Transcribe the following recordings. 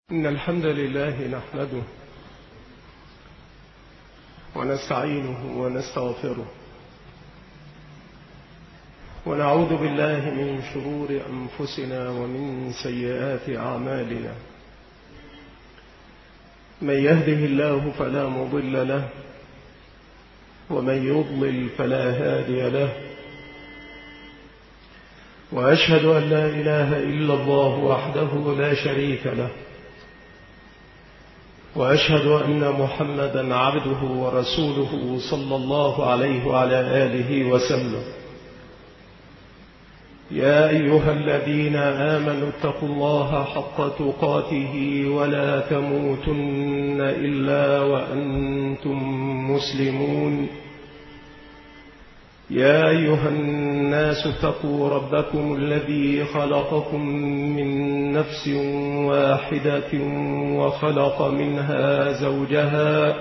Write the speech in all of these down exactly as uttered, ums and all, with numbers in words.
إن الحمد لله نحمده ونستعينه ونستغفره ونعوذ بالله من شرور أنفسنا ومن سيئات أعمالنا. من يهده الله فلا مضل له ومن يضلل فلا هادي له، وأشهد أن لا إله إلا الله وحده لا شريك له، وأشهد أن محمدا عبده ورسوله صلى الله عليه وعلى آله وسلم. يا أيها الذين آمنوا اتقوا الله حق تقاته ولا تموتن إلا وأنتم مسلمون. يا أيها الناس اتقوا ربكم الذي خلقكم من نفس واحدة وخلق منها زوجها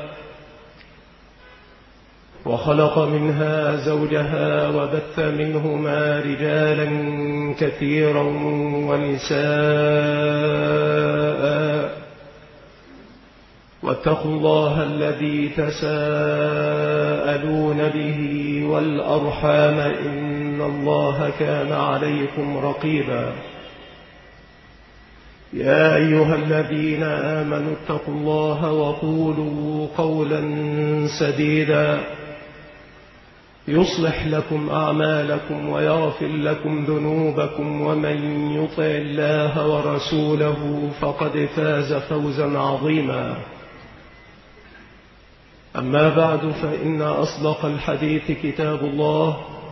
وخلق منها زوجها وبث منهما رجالا كثيرا ونساء، واتقوا الله الذي تساءلون به والأرحام إن الله كان عليكم رقيبا. يا أيها الذين آمنوا اتقوا الله وقولوا قولا سديدا يصلح لكم أعمالكم ويغفر لكم ذنوبكم، ومن يطع الله ورسوله فقد فاز فوزا عظيما. أما بعد، فإن أصدق الحديث كتاب الله،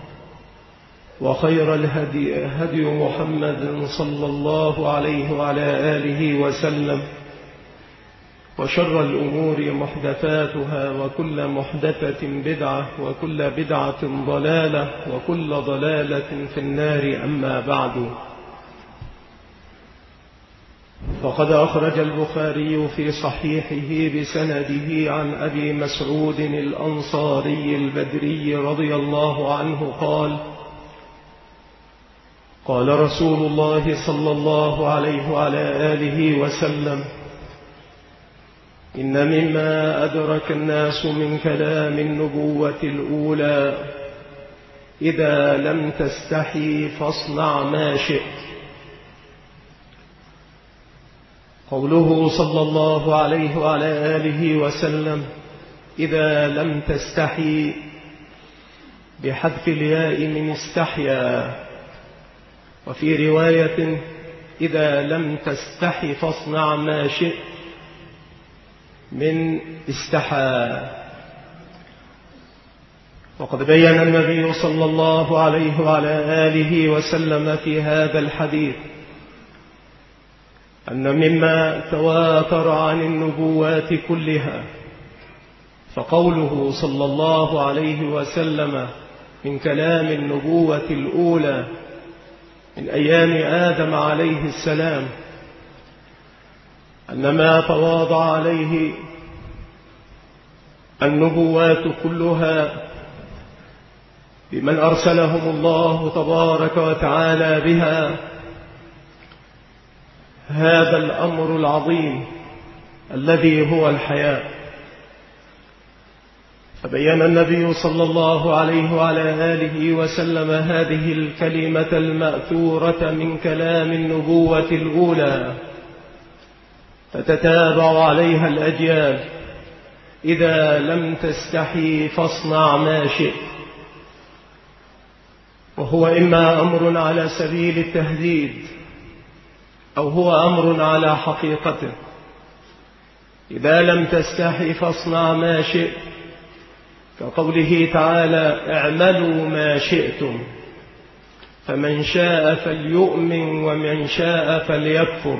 وخير الهدي هدي محمد صلى الله عليه وعلى آله وسلم، وشر الأمور محدثاتها، وكل محدثة بدعة، وكل بدعة ضلالة، وكل ضلالة في النار. أما بعد، فقد أخرج البخاري في صحيحه بسنده عن أبي مسعود الأنصاري البدري رضي الله عنه قال: قال رسول الله صلى الله عليه وعلى آله وسلم: إن مما أدرك الناس من كلام النبوة الأولى: إذا لم تستحي فاصنع ما شئت. قوله صلى الله عليه وعلى آله وسلم إذا لم تستحي بحذف الياء من استحيا، وفي رواية إذا لم تستحي فاصنع ما شئت من استحى. وقد بين النبي صلى الله عليه وعلى آله وسلم في هذا الحديث أن مما تواتر عن النبوات كلها، فقوله صلى الله عليه وسلم من كلام النبوة الأولى من أيام آدم عليه السلام، أن ما تواضع عليه النبوات كلها بمن أرسلهم الله تبارك وتعالى بها هذا الأمر العظيم الذي هو الحياء. فبين النبي صلى الله عليه وعلى آله وسلم هذه الكلمة المأثورة من كلام النبوة الأولى، تتتابع عليها الأجيال: إذا لم تستحي فاصنع ما شئت. وهو إما أمر على سبيل التهديد، أو هو أمر على حقيقته. إذا لم تستحي فاصنع ما شئت، كقوله تعالى: اعملوا ما شئتم، فمن شاء فليؤمن ومن شاء فليكفر.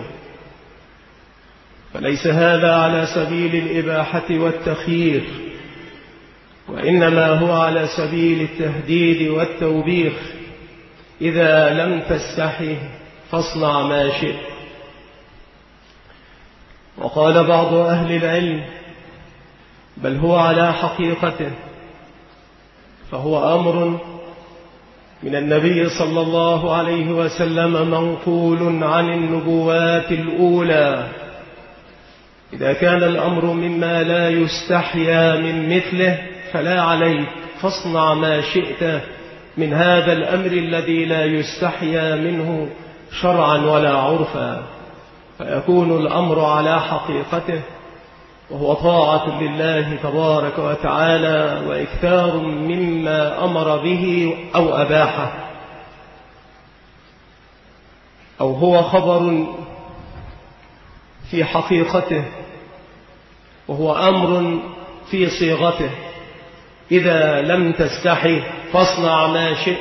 فليس هذا على سبيل الإباحة والتخيير، وإنما هو على سبيل التهديد والتوبيخ: إذا لم تستحي فاصنع ما شئت. وقال بعض أهل العلم: بل هو على حقيقته، فهو أمر من النبي صلى الله عليه وسلم منقول عن النبوات الأولى، إذا كان الأمر مما لا يستحيا من مثله فلا عليك، فاصنع ما شئت من هذا الأمر الذي لا يستحيا منه شرعا ولا عرفا، فيكون الأمر على حقيقته، وهو طاعة لله تبارك وتعالى وإكثار مما أمر به أو أباحه، أو هو خبر في حقيقته وهو أمر في صيغته. إذا لم تستحي فاصنع ما شئت.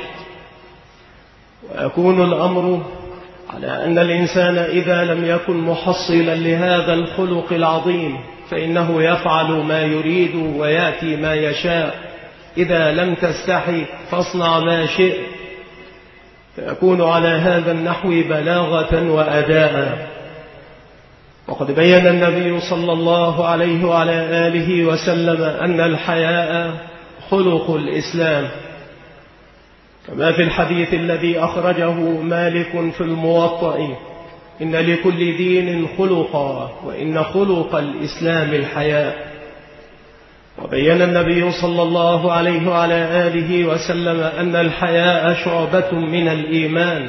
ويكون الأمر على أن الإنسان إذا لم يكن محصلا لهذا الخلق العظيم فإنه يفعل ما يريد ويأتي ما يشاء. إذا لم تستحي فاصنع ما شئت، فيكون على هذا النحو بلاغة وأداء. وقد بين النبي صلى الله عليه وعلى آله وسلم أن الحياء خلق الإسلام، كما في الحديث الذي أخرجه مالك في الموطأ: إن لكل دين خلقا، وإن خلق الإسلام الحياء. وبين النبي صلى الله عليه وعلى آله وسلم أن الحياء شعبة من الإيمان.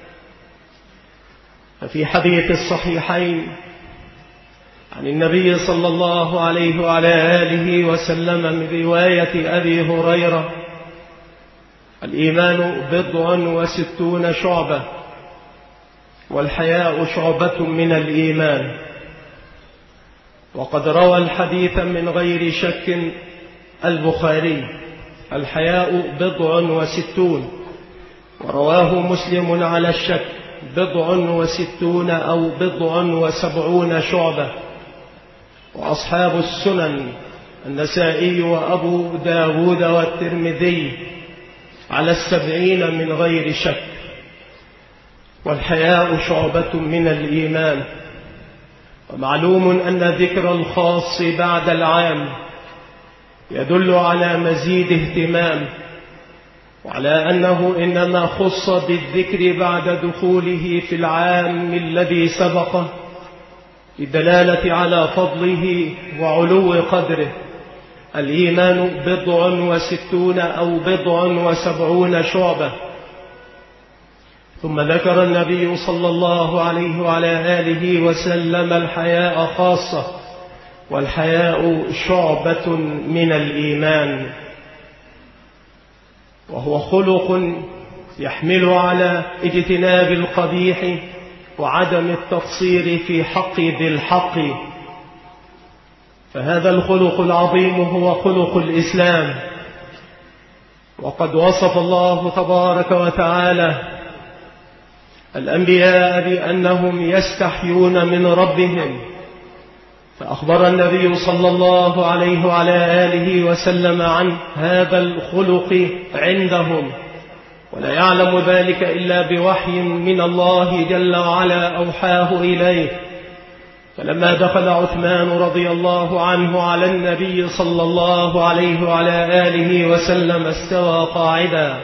ففي حديث الصحيحين عن النبي صلى الله عليه وعلى آله وسلم من رواية أبي هريرة: الإيمان بضع وستون شعبة، والحياء شعبة من الإيمان. وقد روى الحديث من غير شك البخاري: الحياء بضع وستون. ورواه مسلم على الشك: بضع وستون أو بضع وسبعون شعبة. وأصحاب السنن النسائي وأبو داود والترمذي على السبعين من غير شك. والحياء شعبة من الإيمان. ومعلوم أن ذكر الخاص بعد العام يدل على مزيد اهتمام، وعلى أنه إنما خص بالذكر بعد دخوله في العام الذي سبقه للدلالة على فضله وعلو قدره. الإيمان بضع وستون أو بضع وسبعون شعبة. ثم ذكر النبي صلى الله عليه وعلى آله وسلم الحياء خاصة، والحياء شعبة من الإيمان، وهو خلق يحمل على اجتناب القبيح وعدم التقصير في حق ذي الحق. فهذا الخلق العظيم هو خلق الإسلام. وقد وصف الله تبارك وتعالى الأنبياء بأنهم يستحيون من ربهم، فأخبر النبي صلى الله عليه وعلى آله وسلم عن هذا الخلق عندهم، ولا يعلم ذلك إلا بوحي من الله جل وعلا أوحاه إليه. فلما دخل عثمان رضي الله عنه على النبي صلى الله عليه وعلى آله وسلم استوى قاعدا،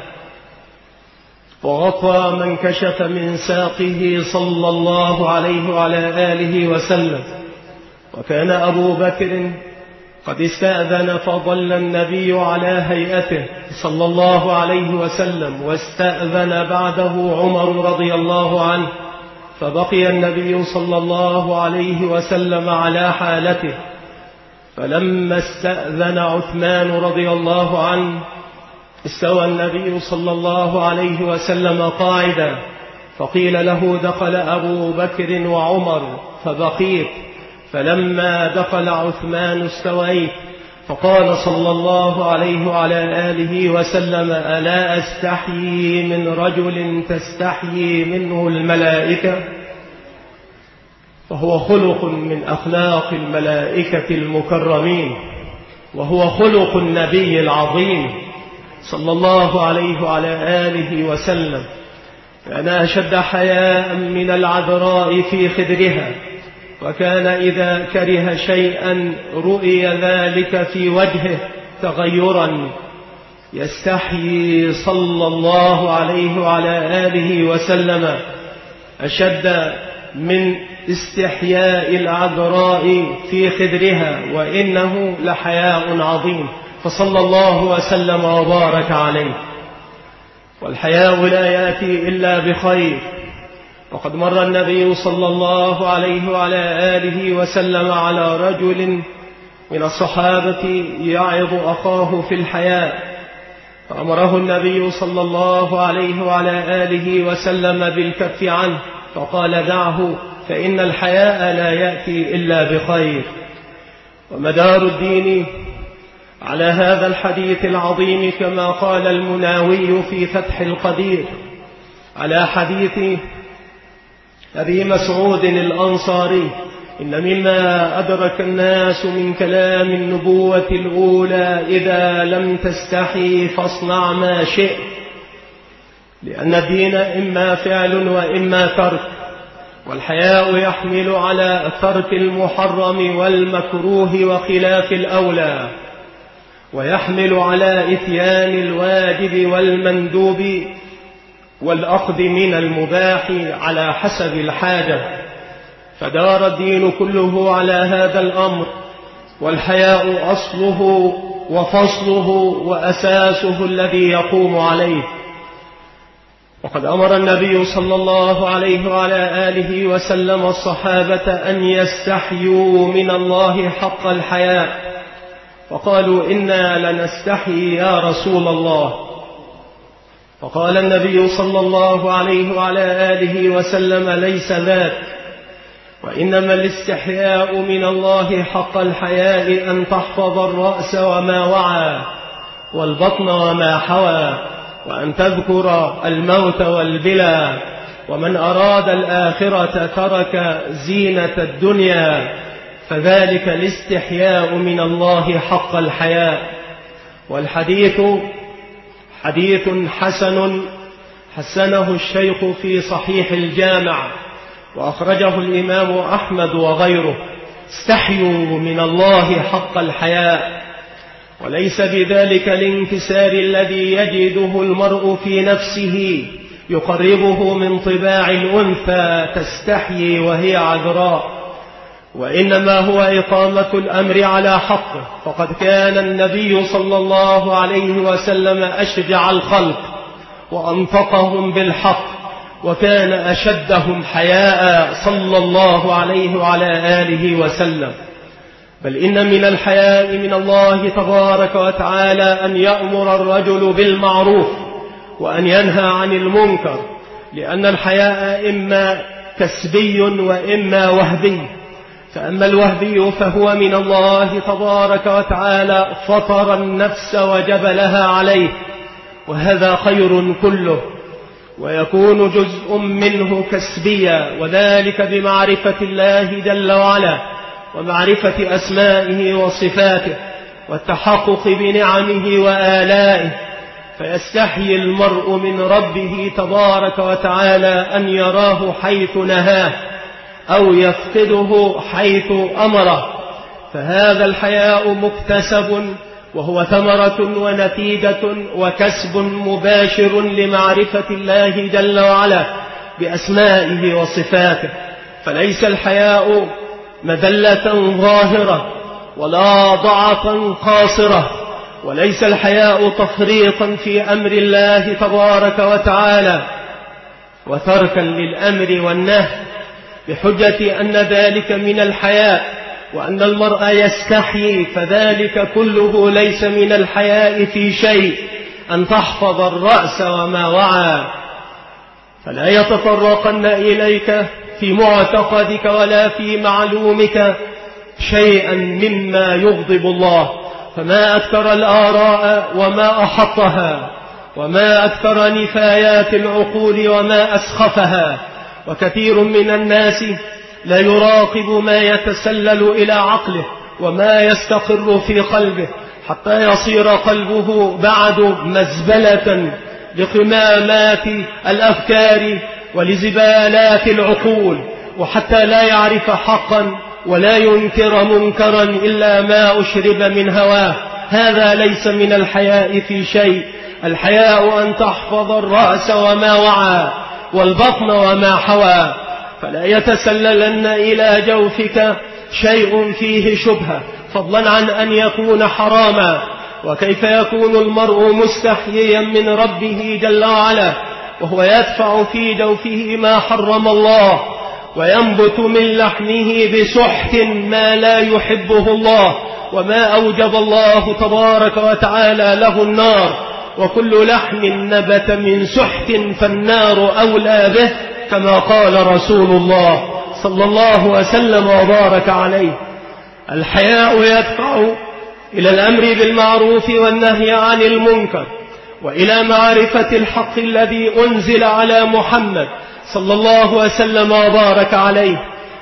وغطى من كشف من ساقه صلى الله عليه وعلى آله وسلم. وكان أبو بكر قد استأذن، فظل النبي على هيئته صلى الله عليه وسلم، واستأذن بعده عمر رضي الله عنه، فبقي النبي صلى الله عليه وسلم على حالته. فلما استأذن عثمان رضي الله عنه استوى النبي صلى الله عليه وسلم قاعدا، فقيل له: دخل أبو بكر وعمر فبقيت، فلما دخل عثمان استويت. فقال صلى الله عليه وعلى آله وسلم: ألا أستحيي من رجل تستحيي منه الملائكة؟ فهو خلق من أخلاق الملائكة المكرمين، وهو خلق النبي العظيم صلى الله عليه وعلى آله وسلم. كان أشد حياء من العذراء في خدرها، وكان إذا كره شيئا رؤي ذلك في وجهه تغيرا. يستحيي صلى الله عليه وعلى آله وسلم أشد من استحياء العذراء في خدرها، وإنه لحياء عظيم، فصلى الله وسلم وبارك عليه. والحياء لا يأتي إلا بخير، وقد مر النبي صلى الله عليه وعلى آله وسلم على رجل من الصحابة يعظ أخاه في الحياء، فأمره النبي صلى الله عليه وعلى آله وسلم بالكف عنه، فقال دعه فإن الحياء لا يأتي إلا بخير. ومدار الدين على هذا الحديث العظيم كما قال المناوي في فتح القدير على حديث أبي مسعود الأنصاري: إن مما أدرك الناس من كلام النبوة الأولى إذا لم تستحي فاصنع ما شئت، لأن الدين إما فعل وإما ترك، والحياء يحمل على ترك المحرم والمكروه وخلاف الأولى، ويحمل على إتيان الواجب والمندوب والأخذ من المباح على حسب الحاجة، فدار الدين كله على هذا الأمر. والحياء أصله وفصله وأساسه الذي يقوم عليه. وقد أمر النبي صلى الله عليه وعلى آله وسلم الصحابة أن يستحيوا من الله حق الحياء، فقالوا إنا لنستحي يا رسول الله، فقال النبي صلى الله عليه وعلى آله وسلم: ليس ذاك، وإنما الاستحياء من الله حق الحياء أن تحفظ الرأس وما وعى، والبطن وما حوى، وأن تذكر الموت والبلى، ومن أراد الآخرة ترك زينة الدنيا، فذلك الاستحياء من الله حق الحياء. والحديث حديث حسن حسنه الشيخ في صحيح الجامع، وأخرجه الإمام أحمد وغيره: استحيوا من الله حق الحياء. وليس بذلك الانكسار الذي يجده المرء في نفسه يقربه من طباع الأنثى تستحيي وهي عذراء، وإنما هو إقامة الأمر على حقه. فقد كان النبي صلى الله عليه وسلم أشجع الخلق وأنطقهم بالحق، وكان أشدهم حياء صلى الله عليه وعلى آله وسلم. بل إن من الحياء من الله تبارك وتعالى أن يأمر الرجل بالمعروف وأن ينهى عن المنكر، لأن الحياء إما كسبي وإما وهبي. فأما الوهبي فهو من الله تبارك وتعالى، فطر النفس وجبلها عليه، وهذا خير كله، ويكون جزء منه كسبيا، وذلك بمعرفة الله جل وعلا، ومعرفة أسمائه وصفاته، والتحقق بنعمه وآلائه، فيستحيي المرء من ربه تبارك وتعالى أن يراه حيث نهاه أو يفقده حيث أمره. فهذا الحياء مكتسب، وهو ثمرة ونتيجة وكسب مباشر لمعرفة الله جل وعلا بأسمائه وصفاته. فليس الحياء مذلة ظاهرة ولا ضعفا قاصرة، وليس الحياء تفريطا في أمر الله تبارك وتعالى وتركا للأمر والنهي بحجة أن ذلك من الحياء، وأن المرء يستحيي، فذلك كله ليس من الحياء في شيء. أن تحفظ الرأس وما وعى، فلا يتطرقن إليك في معتقدك ولا في معلومك شيئا مما يغضب الله. فما أكثر الآراء وما أحطها، وما أكثر نفايات العقول وما أسخفها. وكثير من الناس لا يراقب ما يتسلل إلى عقله وما يستقر في قلبه، حتى يصير قلبه بعد مزبلة لقمامات الأفكار ولزبالات العقول، وحتى لا يعرف حقا ولا ينكر منكرا إلا ما أشرب من هواه. هذا ليس من الحياء في شيء. الحياء أن تحفظ الرأس وما وعى، والبطن وما حوى، فلا يتسللن إلى جوفك شيء فيه شبهة، فضلا عن أن يكون حراما. وكيف يكون المرء مستحييا من ربه جل وعلا وهو يدفع في جوفه ما حرم الله، وينبت من لحمه بسحت ما لا يحبه الله وما أوجب الله تبارك وتعالى له النار، وكل لحم نبت من سحت فالنار أولى به، كما قال رسول الله صلى الله وسلم وبارك عليه. الحياء يدفع إلى الأمر بالمعروف والنهي عن المنكر، وإلى معرفة الحق الذي أنزل على محمد صلى الله وسلم وبارك عليه.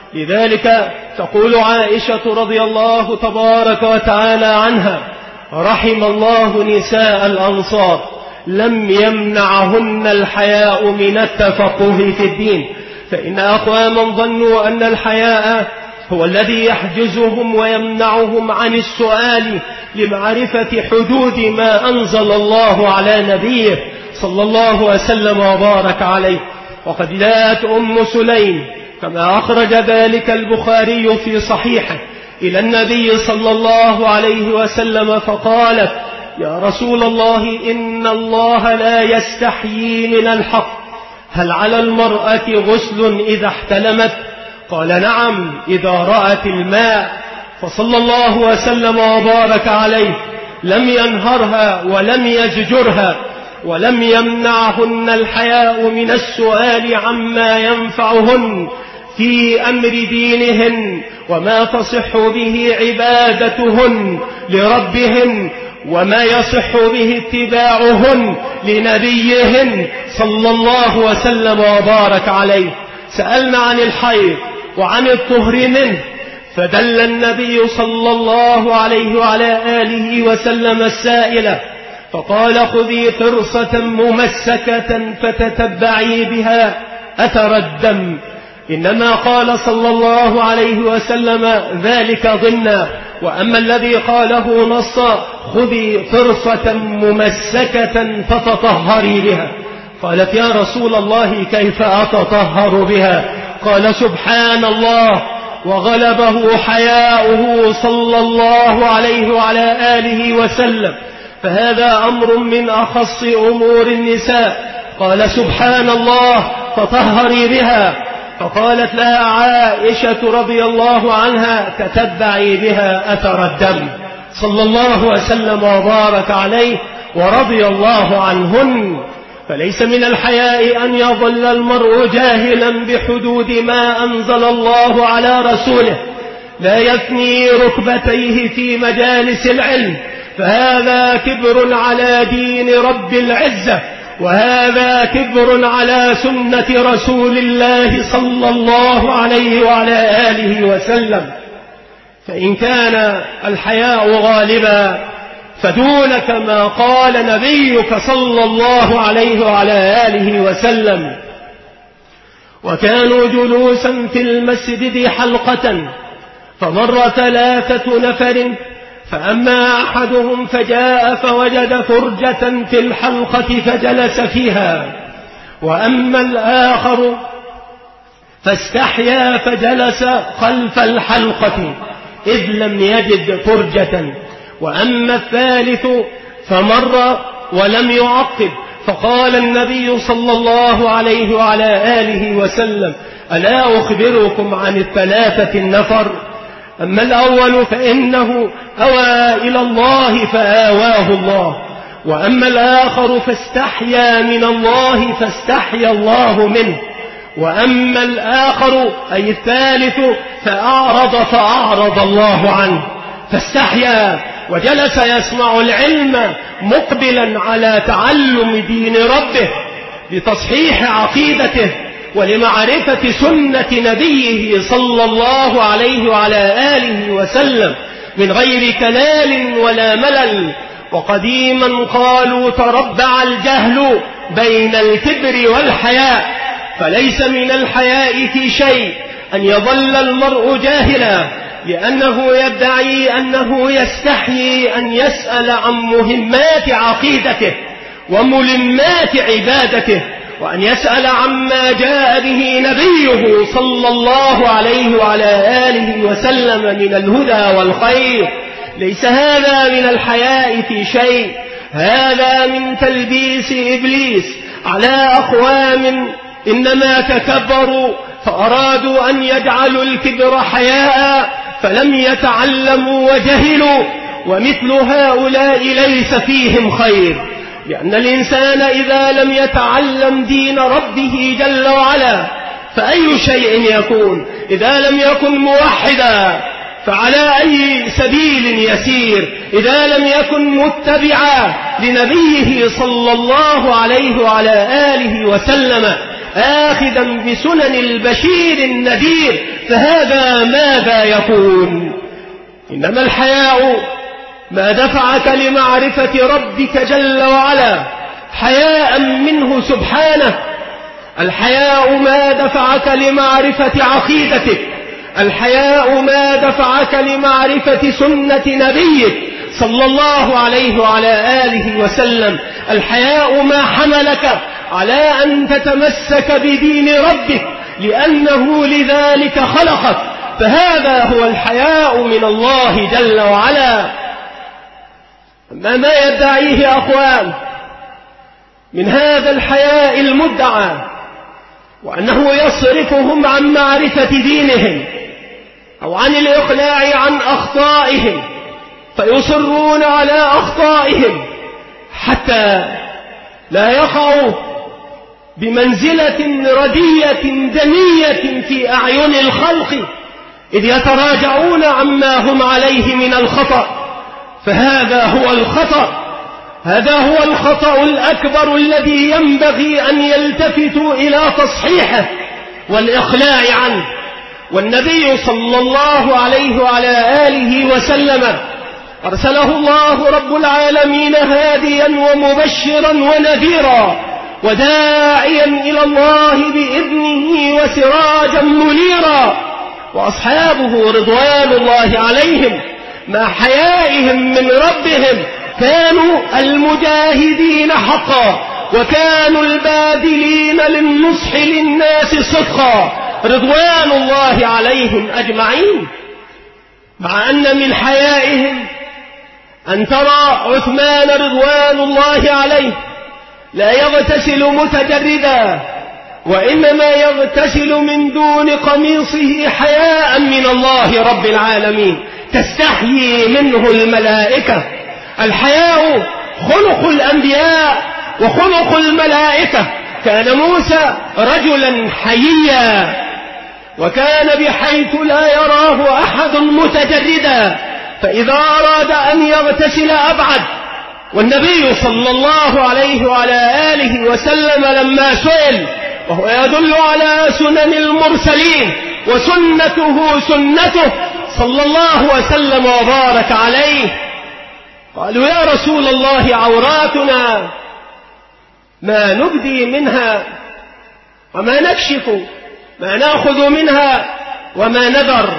لذلك تقول عائشة رضي الله تبارك وتعالى عنها: رحم الله نساء الأنصار لم يمنعهن الحياء من التفقه في الدين، فإن أقواما ظنوا أن الحياء هو الذي يحجزهم ويمنعهم عن السؤال لمعرفة حدود ما أنزل الله على نبيه صلى الله وسلم وبارك عليه. وقد جاءت أم سليم كما أخرج ذلك البخاري في صحيحه إلى النبي صلى الله عليه وسلم فقالت: يا رسول الله، إن الله لا يستحيي من الحق، هل على المرأة غسل إذا احتلمت؟ قال: نعم، إذا رأت الماء. فصلى الله وسلم وبارك عليه لم ينهرها ولم يزجرها، ولم يمنعهن الحياء من السؤال عما ينفعهن في أمر دينهن وما تصح به عبادتهن لربهن وما يصح به اتباعهن لنبيهن صلى الله وسلم وبارك عليه. سألنا عن الحيض وعن الطهر منه، فدل النبي صلى الله عليه وعلى آله وسلم السائلة فقال: خذي فرصة ممسكة فتتبعي بها أثر الدم. إنما قال صلى الله عليه وسلم ذلك ضمنا، وأما الذي قاله نصا: خذي فرصة ممسكة فتطهري بها. قالت: يا رسول الله، كيف أتطهر بها؟ قال: سبحان الله، وغلبه حياؤه صلى الله عليه وعلى آله وسلم، فهذا أمر من أخص أمور النساء. قال: سبحان الله، تطهري بها. فقالت لها عائشة رضي الله عنها: تتبعي بها أثر الدم. صلى الله وسلم وبارك عليه ورضي الله عنهن. فليس من الحياء أن يظل المرء جاهلا بحدود ما أنزل الله على رسوله، لا يثني ركبتيه في مجالس العلم، فهذا كبر على دين رب العزة، وهذا كبر على سنة رسول الله صلى الله عليه وعلى آله وسلم. فإن كان الحياء غالبا فدونك ما قال نبيك صلى الله عليه وعلى آله وسلم: وكانوا جلوسا في المسجد حلقة، فمر ثلاثة نفر، فأما أحدهم فجاء فوجد فرجة في الحلقة فجلس فيها، وأما الآخر فاستحيا فجلس خلف الحلقة إذ لم يجد فرجة، وأما الثالث فمر ولم يعقب. فقال النبي صلى الله عليه وعلى آله وسلم: ألا أخبركم عن الثلاثة النفر؟ أما الأول فإنه أوى إلى الله فآواه الله، وأما الآخر فاستحيا من الله فاستحيا الله منه، وأما الآخر أي الثالث فأعرض فأعرض الله عنه، فاستحيا وجلس يسمع العلم مقبلا على تعلم دين ربه لتصحيح عقيدته ولمعرفة سنة نبيه صلى الله عليه وعلى آله وسلم من غير كلال ولا ملل. وقديما قالوا: تربع الجهل بين الكبر والحياء، فليس من الحياء في شيء أن يظل المرء جاهلا، لأنه يدعي أنه يستحيي أن يسأل عن مهمات عقيدته وملمات عبادته وأن يسأل عما جاء به نبيه صلى الله عليه وعلى آله وسلم من الهدى والخير. ليس هذا من الحياء في شيء، هذا من تلبيس إبليس على أقوام إنما تكبروا فأرادوا أن يجعلوا الكبر حياء فلم يتعلموا وجهلوا، ومثل هؤلاء ليس فيهم خير، لأن الإنسان إذا لم يتعلم دين ربه جل وعلا فأي شيء يكون؟ إذا لم يكن موحدا فعلى أي سبيل يسير؟ إذا لم يكن متبعا لنبيه صلى الله عليه وعلى آله وسلم آخذا بسنن البشير النذير فهذا ماذا يكون؟ إنما الحياء ما دفعك لمعرفة ربك جل وعلا حياء منه سبحانه، الحياء ما دفعك لمعرفة عقيدتك، الحياء ما دفعك لمعرفة سنة نبيك صلى الله عليه وعلى آله وسلم، الحياء ما حملك على أن تتمسك بدين ربك لأنه لذلك خلقك، فهذا هو الحياء من الله جل وعلا. أما ما يدعيه أقوام من هذا الحياء المدعى وأنه يصرفهم عن معرفة دينهم أو عن الإقلاع عن أخطائهم، فيصرون على أخطائهم حتى لا يقعوا بمنزلة ردية دنية في أعين الخلق إذ يتراجعون عما هم عليه من الخطأ، فهذا هو الخطأ، هذا هو الخطأ الأكبر الذي ينبغي أن يلتفتوا إلى تصحيحه والإقلاع عنه. والنبي صلى الله عليه وعلى آله وسلم أرسله الله رب العالمين هاديا ومبشرا ونذيرا وداعيا إلى الله بإذنه وسراجا منيرا، وأصحابه رضوان الله عليهم مع حيائهم من ربهم كانوا المجاهدين حقا وكانوا الباذلين للنصح للناس صدقا رضوان الله عليهم أجمعين، مع أن من حيائهم أن ترى عثمان رضوان الله عليه لا يغتسل متجردا، وإنما يغتسل من دون قميصه حياء من الله رب العالمين تستحيي منه الملائكة. الحياء خلق الأنبياء وخلق الملائكة. كان موسى رجلا حييا وكان بحيث لا يراه أحد متجردا، فإذا أراد أن يغتسل أبعد. والنبي صلى الله عليه وعلى آله وسلم لما سئل وهو يدل على سنن المرسلين وسنته سنته صلى الله وسلم وبارك عليه، قالوا يا رسول الله عوراتنا ما نبدي منها وما نكشف، ما نأخذ منها وما نذر.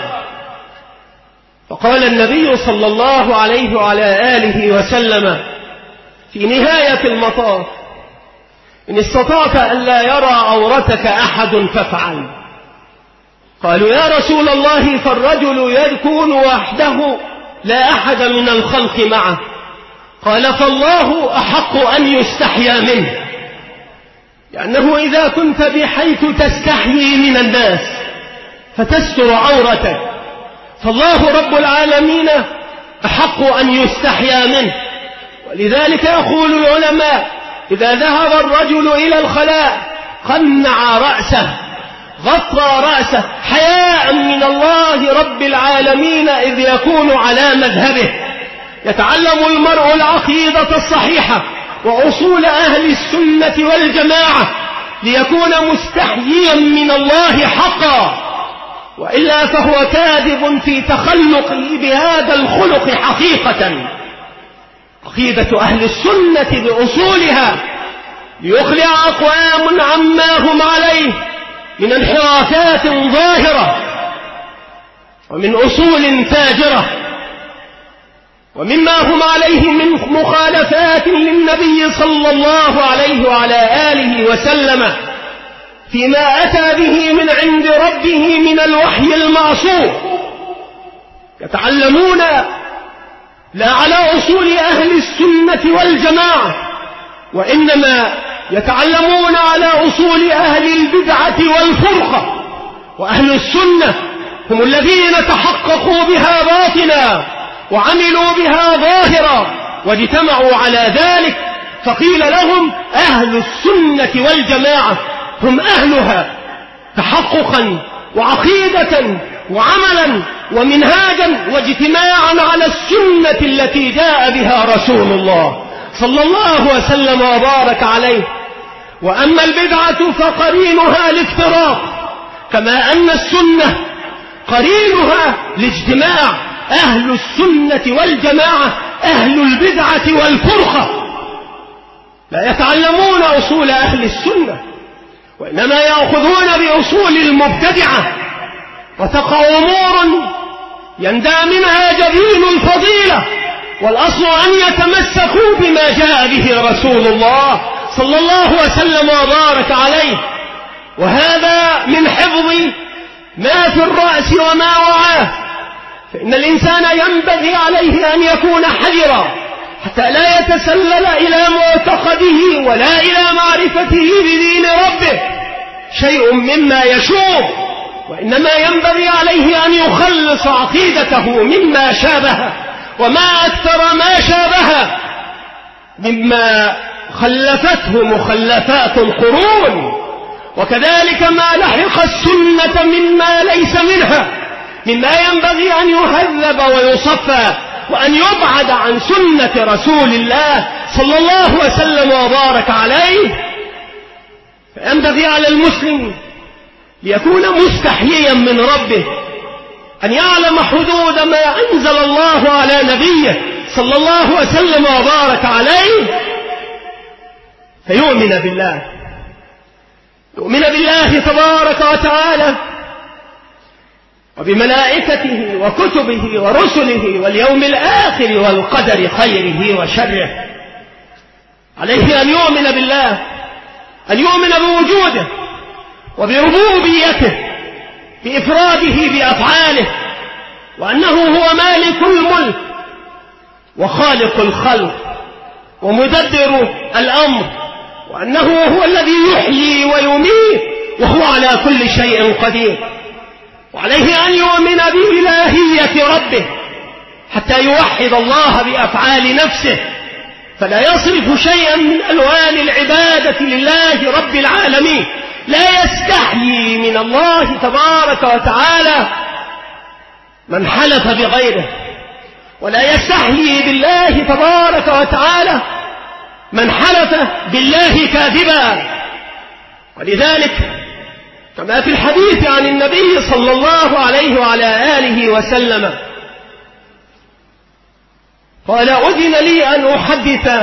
فقال النبي صلى الله عليه وعلى آله وسلم في نهاية المطاف إن استطعت أن لا يرى عورتك أحد فافعل. قالوا يا رسول الله فالرجل يكون وحده لا أحد من الخلق معه، قال فالله أحق أن يستحيا منه، لأنه إذا كنت بحيث تستحيي من الناس فتستر عورتك فالله رب العالمين أحق أن يستحيا منه. ولذلك يقول العلماء إذا ذهب الرجل إلى الخلاء قنع رأسه غطى رأسه حياء من الله رب العالمين إذ يكون على مذهبه. يتعلم المرء العقيدة الصحيحة وأصول أهل السنة والجماعة ليكون مستحييا من الله حقا، وإلا فهو كاذب في تخلقه بهذا الخلق حقيقة. عقيدة أهل السنة بأصولها ليخلع أقوام عما هم عليه من انحرافات ظاهرة ومن أصول فاجرة ومما هم عليه من مخالفات للنبي النبي صلى الله عليه وعلى آله وسلم فيما أتى به من عند ربه من الوحي المعصوم، يتعلمون لا على أصول أهل السنة والجماعة، وإنما يتعلمون على أصول أهل البدعة والفرقة. وأهل السنة هم الذين تحققوا بها باطنا وعملوا بها ظاهرا واجتمعوا على ذلك، فقيل لهم أهل السنة والجماعة، هم أهلها تحققا وعقيدة وعملا ومنهاجا واجتماعا على السنة التي جاء بها رسول الله صلى الله وسلم وبارك عليه. وأما البدعة فقرينها الافتراق، كما أن السنة قرينها الاجتماع. أهل السنة والجماعة أهل البدعة والفرقة لا يتعلمون أصول أهل السنة، وإنما يأخذون بأصول المبتدعة، وتقع أمور يندى منها جبين الفضيلة، والأصل أن يتمسكوا بما جاء به رسول الله صلى الله وسلم وبارك عليه. وهذا من حفظ ما في الرأس وما وعاه، فإن الإنسان ينبغي عليه أن يكون حذرا حتى لا يتسلل إلى معتقده ولا إلى معرفته بدين ربه شيء مما يشوب، وإنما ينبغي عليه أن يخلص عقيدته مما شابه، وما أكثر ما شابه مما خلفته مخلفات القرون، وكذلك ما لحق السنة مما ليس منها، مما ينبغي أن يهذب ويصفى وأن يبعد عن سنة رسول الله صلى الله وسلم وبارك عليه. فينبغي على المسلم ليكون مستحييا من ربه أن يعلم حدود ما أنزل الله على نبيه صلى الله وسلم وبارك عليه، فيؤمن بالله، يؤمن بالله تبارك وتعالى وبملائكته وكتبه ورسله واليوم الآخر والقدر خيره وشره. عليه أن يؤمن بالله، أن يؤمن بوجوده وبربوبيته، بإفراده بأفعاله، وأنه هو مالك الملك وخالق الخلق ومدبر الأمر، وأنه هو الذي يحيي ويميت وهو على كل شيء قدير. وعليه أن يؤمن بإلهية ربه حتى يوحد الله بأفعال نفسه، فلا يصرف شيئا من ألوان العبادة لله رب العالمين، لا يستحيي من الله تبارك وتعالى من حلف بغيره، ولا يستحيي بالله تبارك وتعالى من حلف بالله كاذبا. ولذلك كما في الحديث عن النبي صلى الله عليه وعلى آله وسلم قال: أذن لي أن أحدث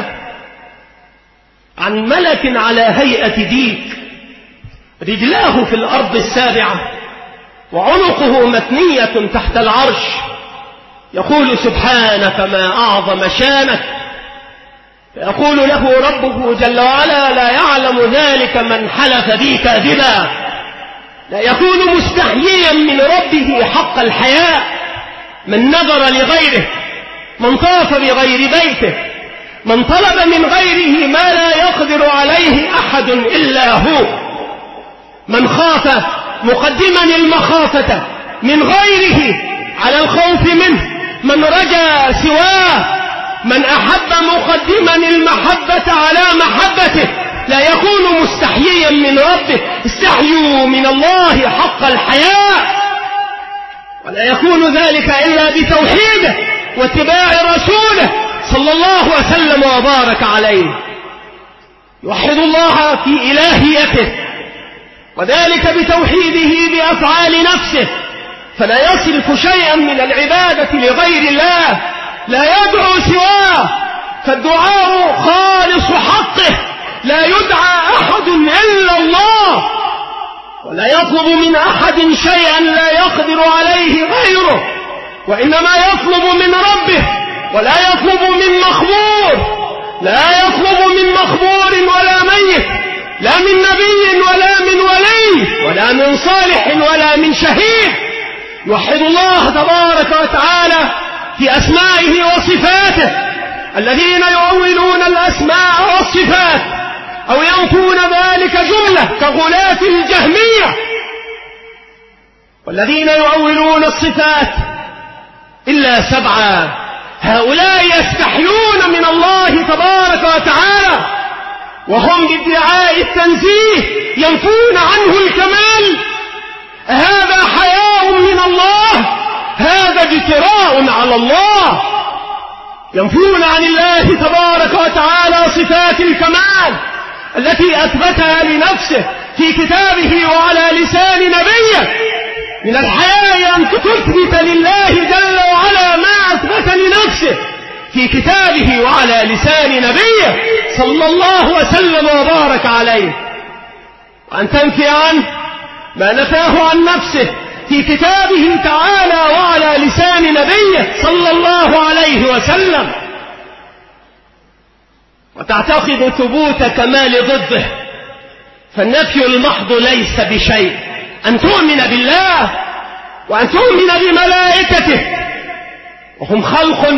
عن ملك على هيئة ديك، رجلاه في الأرض السابعة وعنقه مثنية تحت العرش، يقول: سبحانك ما أعظم شانك. فيقول له ربه جل وعلا: لا يعلم ذلك من حلف بي كاذبا. لا يكون مستحييا من ربه حق الحياء من نظر لغيره، من طاف بغير بيته، من طلب من غيره ما لا يقدر عليه أحد إلا هو، من خاف مقدما المخافة من غيره على الخوف منه، من رجا سواه، من أحب مقدما المحبة على محبته. لا يكون مستحييا من ربه، استحيوا من الله حق الحياء، ولا يكون ذلك إلا بتوحيده واتباع رسوله صلى الله وسلم وبارك عليه. يوحد الله في إلهيته، وذلك بتوحيده بأفعال نفسه، فلا يصرف شيئا من العبادة لغير الله، لا يدعو سواه، فالدعاء خالص حقه، لا يدعى أحد إلا الله، ولا يطلب من أحد شيئا لا يقدر عليه غيره، وإنما يطلب من ربه ولا يطلب من مخلوق. لا يطلب من مخبور ولا ميت، لا من نبي ولا من ولي ولا من صالح ولا من شهيد. يوحد الله تبارك وتعالى في أسمائه وصفاته. الذين يؤولون الأسماء والصفات أو ينفون ذلك جملة كغلاة الجهمية، والذين يؤولون الصفات إلا سبعة، هؤلاء يستحيون من الله تبارك وتعالى، وهم بادعاء التنزيه ينفون عنه الكمال. هذا حياء من الله، هذا اجتراء على الله. ينفون عن الله تبارك وتعالى صفات الكمال التي أثبتها لنفسه في كتابه وعلى لسان نبيه. من الحياء أن تثبت لله جل وعلا ما أثبت لنفسه في كتابه وعلى لسان نبيه صلى الله وسلم وبارك عليه، وأن تنفي عنه ما نفاه عن نفسه في كتابه تعالى وعلى لسان نبيه صلى الله عليه وسلم، وتعتقد ثبوت كمال ضده. فالنفي المحض ليس بشيء. أن تؤمن بالله وأن تؤمن بملائكته، وهم خلق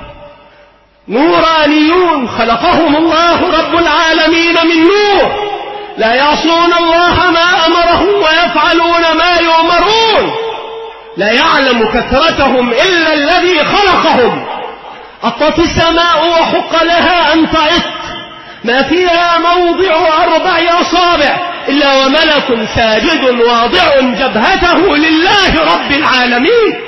نورانيون خلقهم الله رب العالمين من نور، لا يعصون الله ما أمرهم ويفعلون ما يؤمرون، لا يعلم كثرتهم إلا الذي خلقهم. أطت السماء وحق لها أن تعط، ما فيها موضع أربع أصابع إلا وملك ساجد واضع جبهته لله رب العالمين.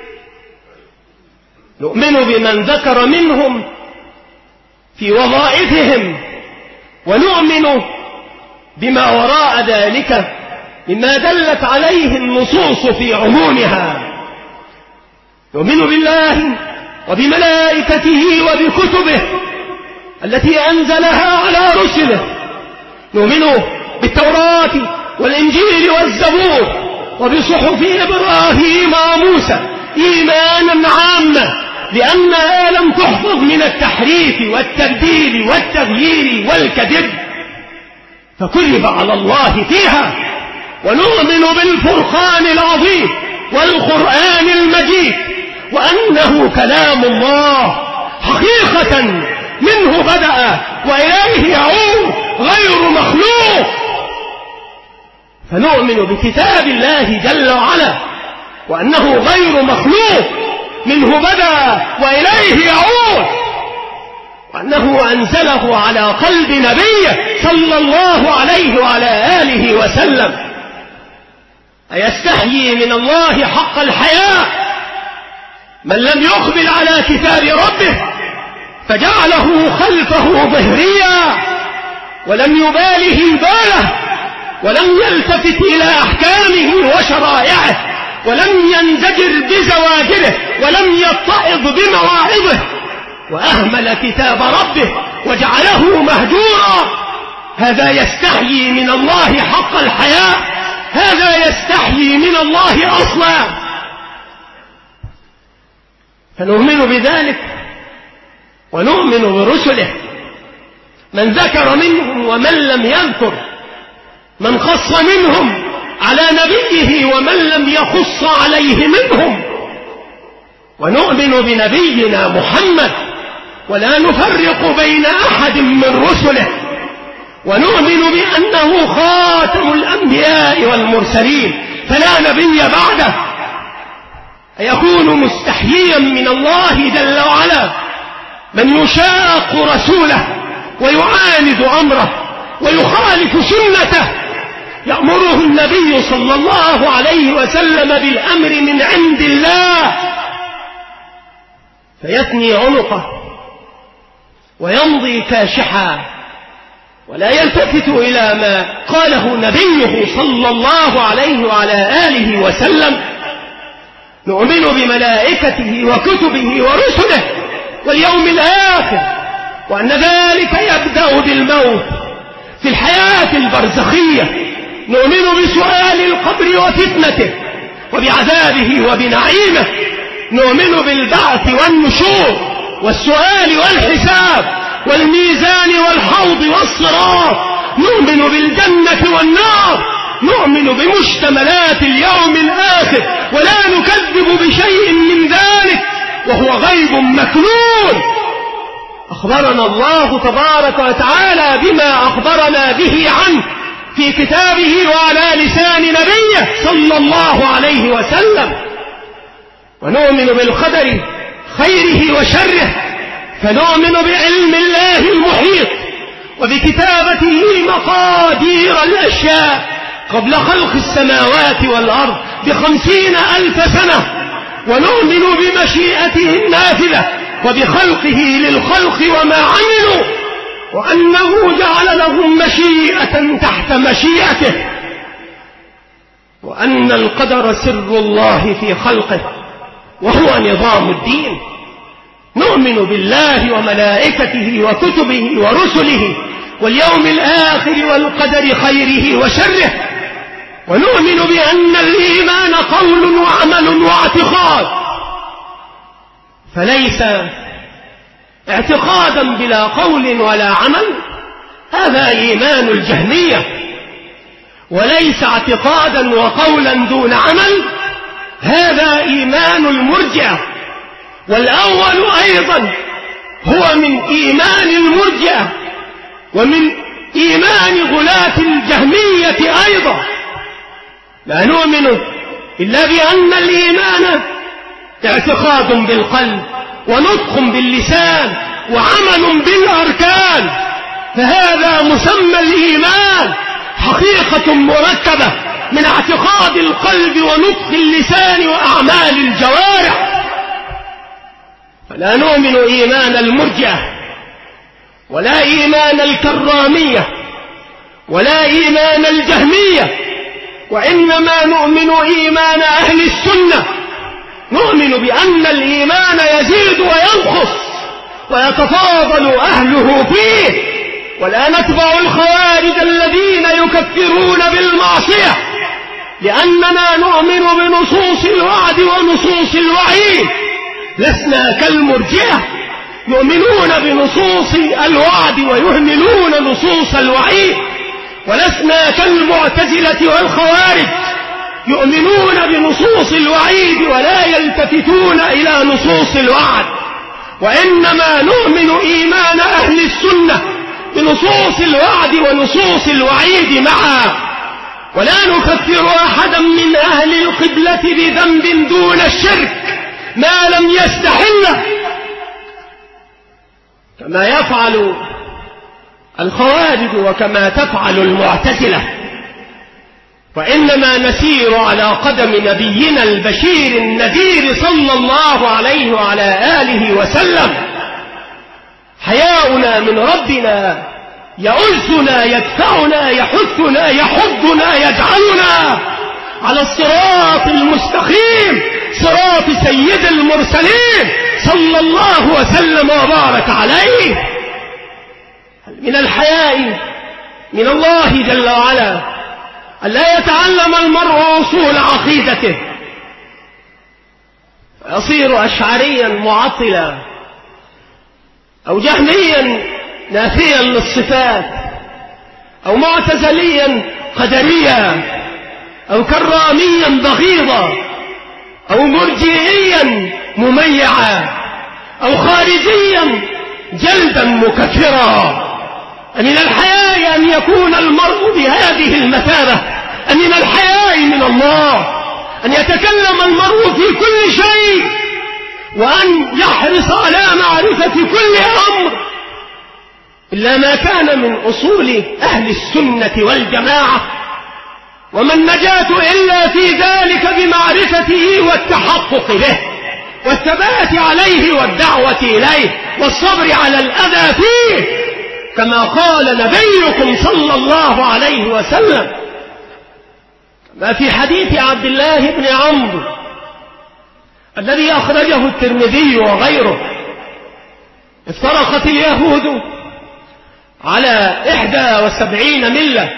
نؤمن بمن ذكر منهم في وظائفهم، ونؤمن بما وراء ذلك مما دلت عليه النصوص في عمومها. نؤمن بالله وبملائكته وبكتبه التي أنزلها على رسله. نؤمن بالتوراة والإنجيل والزبور وبصحف إبراهيم وموسى إيمانا عاما، لأنها لم تحفظ من التحريف والتبديل والتغيير والكذب، فكذب على الله فيها. ونؤمن بالفرقان العظيم والقرآن المجيد، وأنه كلام الله حقيقة منه بدأ وإليه يعود غير مخلوق. فنؤمن بكتاب الله جل وعلا وأنه غير مخلوق، منه بدأ وإليه يعود، وأنه أنزله على قلب نبيه صلى الله عليه وعلى آله وسلم. أيستحيي من الله حق الحياء من لم يقبل على كتاب ربه فجعله خلفه ظهريا، ولم يباله باله، ولم يلتفت إلى أحكامه وشرائعه، ولم ينزجر بزواجره، ولم يتعظ بمواعظه، وأهمل كتاب ربه وجعله مهجورا. هذا يستحيي من الله حق الحياء، هذا يستحيي من الله أصلا. فنؤمن بذلك ونؤمن برسله، من ذكر منهم ومن لم يذكر، من خص منهم على نبيه ومن لم يخص عليه منهم. ونؤمن بنبينا محمد ولا نفرق بين أحد من رسله، ونؤمن بأنه خاتم الأنبياء والمرسلين فلا نبي بعده. أيكون مستحييا من الله جل وعلا من يشاق رسوله ويعاند أمره ويخالف سنته؟ يأمره النبي صلى الله عليه وسلم بالأمر من عند الله فيثني عنقه ويمضي كاشحا، ولا يلتفت إلى ما قاله نبيه صلى الله عليه وعلى آله وسلم. نؤمن بملائكته وكتبه ورسله واليوم الآخر، وأن ذلك يبدأ بالموت في الحياة البرزخية. نؤمن بسؤال القبر وفتنته وبعذابه وبنعيمه. نؤمن بالبعث والنشور والسؤال والحساب والميزان والحوض والصراط، نؤمن بالجنة والنار، نؤمن بمشتملات اليوم الآخر، ولا نكذب بشيء من ذلك وهو غيب مكنون. أخبرنا الله تبارك وتعالى بما أخبرنا به عنه في كتابه وعلى لسان نبيه صلى الله عليه وسلم. ونؤمن بالقدر خيره وشره، فنؤمن بعلم الله المحيط وبكتابته مقادير الأشياء قبل خلق السماوات والأرض بخمسين ألف سنة، ونؤمن بمشيئته النافذة وبخلقه للخلق وما عملوا، وأنه جعل لهم مشيئة تحت مشيئته، وأن القدر سر الله في خلقه وهو نظام الدين. نؤمن بالله وملائكته وكتبه ورسله واليوم الآخر والقدر خيره وشره. ونؤمن بأن الإيمان قول وعمل واعتقاد، فليس اعتقادا بلا قول ولا عمل، هذا إيمان الجهمية، وليس اعتقادا وقولا دون عمل، هذا إيمان المرجئة. والأول أيضا هو من إيمان المرجئة ومن إيمان غلاة الجهمية أيضا. لا نؤمن إلا بأن الإيمان اعتقاد بالقلب ونطق باللسان وعمل بالأركان، فهذا مسمى الإيمان، حقيقة مركبة من اعتقاد القلب ونطق اللسان وأعمال الجوارح. فلا نؤمن إيمان المرجئة ولا إيمان الكرامية ولا إيمان الجهمية، وإنما نؤمن إيمان أهل السنة. نؤمن بأن الإيمان يزيد وينقص ويتفاضل أهله فيه، ولا نتبع الخوارج الذين يكفرون بالمعصية، لأننا نؤمن بنصوص الوعد ونصوص الوعيد، لسنا كالمرجئة يؤمنون بنصوص الوعد ويهملون نصوص الوعيد، ولسنا كالمعتزلة والخوارج يؤمنون بنصوص الوعيد ولا يلتفتون إلى نصوص الوعد، وإنما نؤمن إيمان أهل السنة بنصوص الوعد ونصوص الوعيد معا، ولا نكفر أحدا من أهل القبلة بذنب دون الشرك ما لم يستحله، كما يفعل الخوارج وكما تفعل المعتزلة، وإنما نسير على قدم نبينا البشير النذير صلى الله عليه وعلى آله وسلم. حياؤنا من ربنا يؤزنا يدفعنا يحثنا يحضنا يجعلنا على الصراط المستقيم، صراط سيد المرسلين صلى الله وسلم وبارك عليه. من الحياء من الله جل وعلا ألا يتعلم المرء أصول عقيدته فيصير أشعريا معطلا أو جهميا نافيا للصفات أو معتزليا قدريا أو كراميا بغيضا أو مرجئيا مميعا أو خارجيا جلدا مكفرا. من الحياء أن يكون المرء بهذه المثابة، أن من الحياء من الله أن يتكلم المرء في كل شيء، وأن يحرص على معرفة كل أمر، إلا ما كان من أصول أهل السنة والجماعة، وما النجاة إلا في ذلك بمعرفته والتحقق به والثبات عليه والدعوة إليه والصبر على الأذى فيه، كما قال نبيكم صلى الله عليه وسلم ما في حديث عبد الله بن عمرو الذي أخرجه الترمذي وغيره: افترقت اليهود على إحدى وسبعين ملة،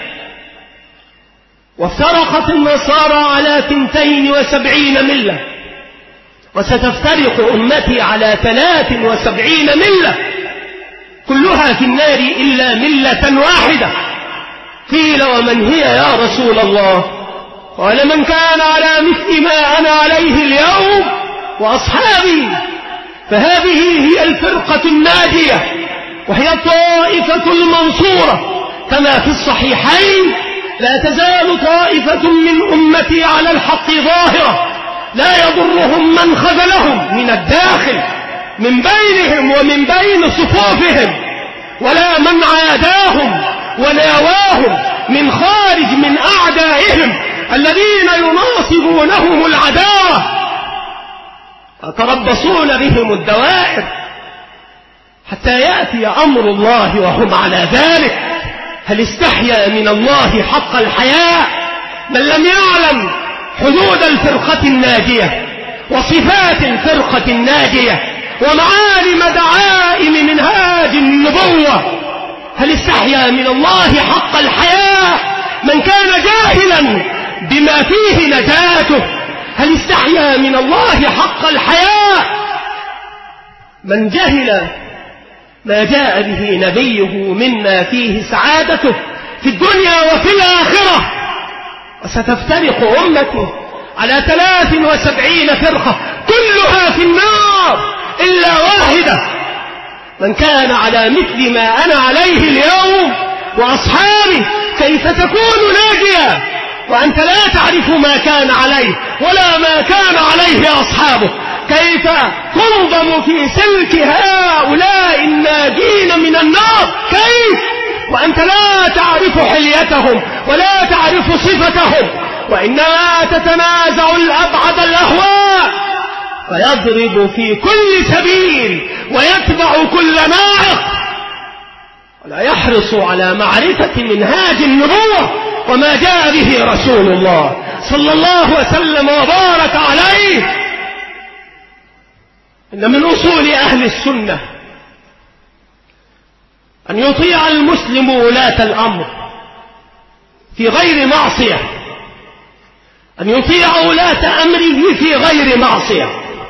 وافترقت النصارى على ثنتين وسبعين ملة، وستفترق أمتي على ثلاث وسبعين ملة، كلها في النار إلا ملة واحدة. قيل ومن هي يا رسول الله؟ قال من كان على مثل ما أنا عليه اليوم وأصحابي، فهذه هي الفرقة الناجية وهي الطائفة المنصورة، كما في الصحيحين: لا تزال طائفة من أمتي على الحق ظاهرة لا يضرهم من خذلهم من الداخل من بينهم ومن بين صفوفهم، ولا من عاداهم وناواهم من خارج من أعدائهم الذين يناصبونهم العداوة يتربصون بهم الدوائر حتى يأتي أمر الله وهم على ذلك. هل استحيا من الله حق الحياء من لم يعلم حدود الفرقة الناجية وصفات الفرقة الناجية ومعالم دعائم منهاج النبوة؟ هل استحيا من الله حق الحياء من كان جاهلا بما فيه نجاته؟ هل استحيا من الله حق الحياء من جهل ما جاء به نبيه مما فيه سعادته في الدنيا وفي الآخرة؟ وستفترق أمتي على ثلاث وسبعين فرقة كلها في النار إلا واحدة. من كان على مثل ما أنا عليه اليوم وأصحابي كيف تكون ناجيا وأنت لا تعرف ما كان عليه ولا ما كان عليه أصحابه؟ كيف تنظم في سلك هؤلاء الناجين من النار؟ كيف وأنت لا تعرف حليتهم ولا تعرف صفتهم، وإنما تتنازع الأبعد الأهواء فيضرب في كل سبيل ويتبع كل ناعق ولا يحرص على معرفة منهاج النبوة وما جاء به رسول الله صلى الله وسلم وبارك عليه. إن من أصول أهل السنة أن يطيع المسلم ولاة الأمر في غير معصية، أن يطيع ولاة أمره في غير معصية.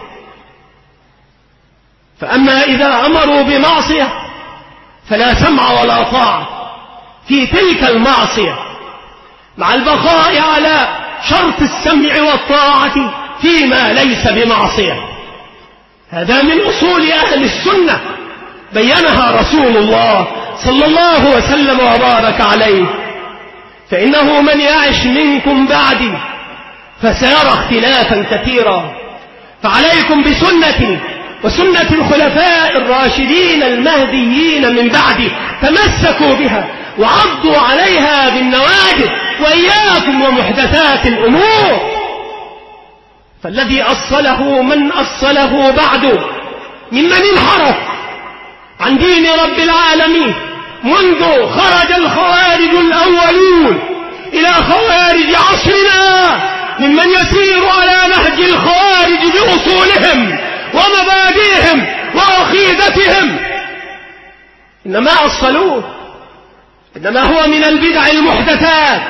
فأما إذا أمروا بمعصية فلا سمع ولا طاعة في تلك المعصية، مع البقاء على شرط السمع والطاعة فيما ليس بمعصية. هذا من أصول أهل السنة بينها رسول الله صلى الله وسلم وبارك عليه. فإنه من يعش منكم بعدي فسيرى اختلافا كثيرا، فعليكم بسنتي وسنة الخلفاء الراشدين المهديين من بعدي، تمسكوا بها وعضوا عليها بالنواجذ، وإياكم ومحدثات الأمور، فالذي أصله من أصله بعد ممن انحرف عن دين رب العالمين منذ خرج الخوارج الأولون إلى خوارج عصرنا، ممن يسير على نهج الخوارج بأصولهم ومبادئهم وعقيدتهم، إنما أصلوه إنما هو من البدع المحدثات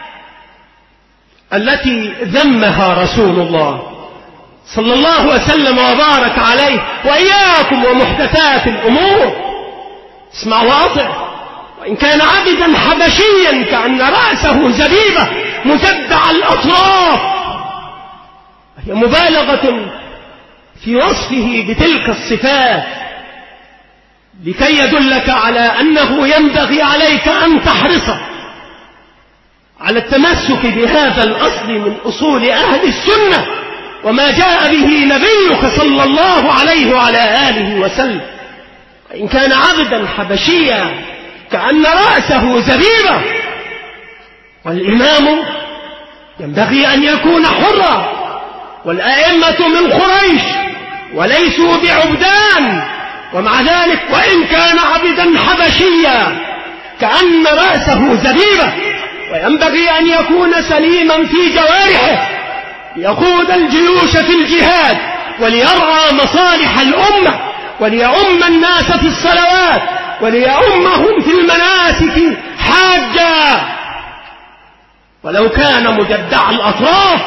التي ذمها رسول الله صلى الله وسلم وبارك عليه. وإياكم ومحدثات الأمور. اسمع واضح: وإن كان عبدا حبشيا كأن رأسه زبيبة مجدع الأطراف، هي مبالغة في وصفه بتلك الصفات لكي يدلك على أنه ينبغي عليك أن تحرص على التمسك بهذا الأصل من أصول أهل السنة وما جاء به نبيك صلى الله عليه وعلى آله وسلم. وإن كان عبدا حبشيا كأن رأسه زبيبة، والإمام ينبغي أن يكون حرا، والأئمة من قريش وليسوا بعبدان، ومع ذلك وإن كان عبدا حبشيا كأن رأسه زبيبة، وينبغي أن يكون سليما في جوارحه ليقود الجيوش في الجهاد وليرعى مصالح الأمة وليؤم الناس في الصلوات وليؤمهم في المناسك حاجا. ولو كان مجدع الأطراف،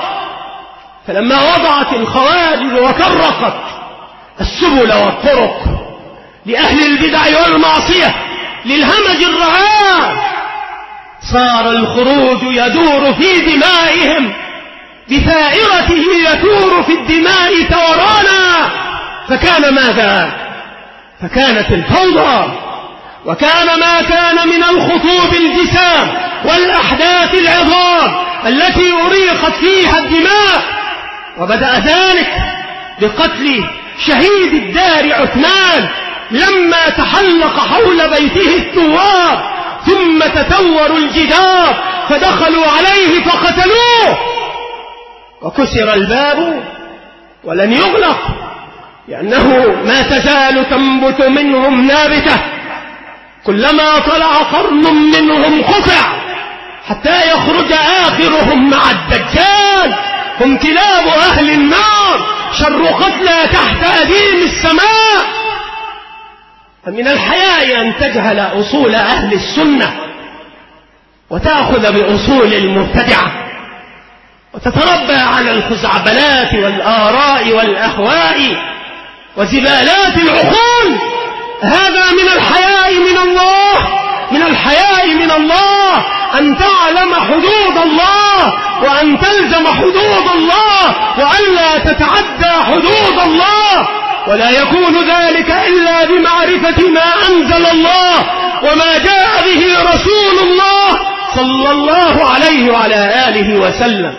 فلما وضعت الخوارج وكرقت السبل والطرق لأهل البدع والمعصية للهمج الرهان، صار الخروج يدور في دمائهم بثائرته يثور في الدماء ثورانا. فكان ماذا؟ فكانت الفوضى، وكان ما كان من الخطوب الجسام والأحداث العظام التي أريقت فيها الدماء. وبدأ ذلك بقتل شهيد الدار عثمان لما تحلق حول بيته الثوار، ثم تتوروا الجدار فدخلوا عليه فقتلوه، وكسر الباب ولن يغلق، لأنه ما تزال تنبت منهم نابتة، كلما طلع قرن منهم قطع حتى يخرج آخرهم مع الدجال. هم كلاب أهل النار، شر قتلى تحت أديم السماء. فمن الحياء أن تجهل أصول أهل السنة وتأخذ بأصول المبتدعة وتتربى على الخزعبلات والآراء والأهواء وزبالات العقول. هذا من الحياء من الله، من الحياء من الله أن تعلم حدود الله وأن تلزم حدود الله وألا تتعدى حدود الله، ولا يكون ذلك إلا بمعرفة ما أنزل الله وما جاء به رسول الله صلى الله عليه وعلى آله وسلم.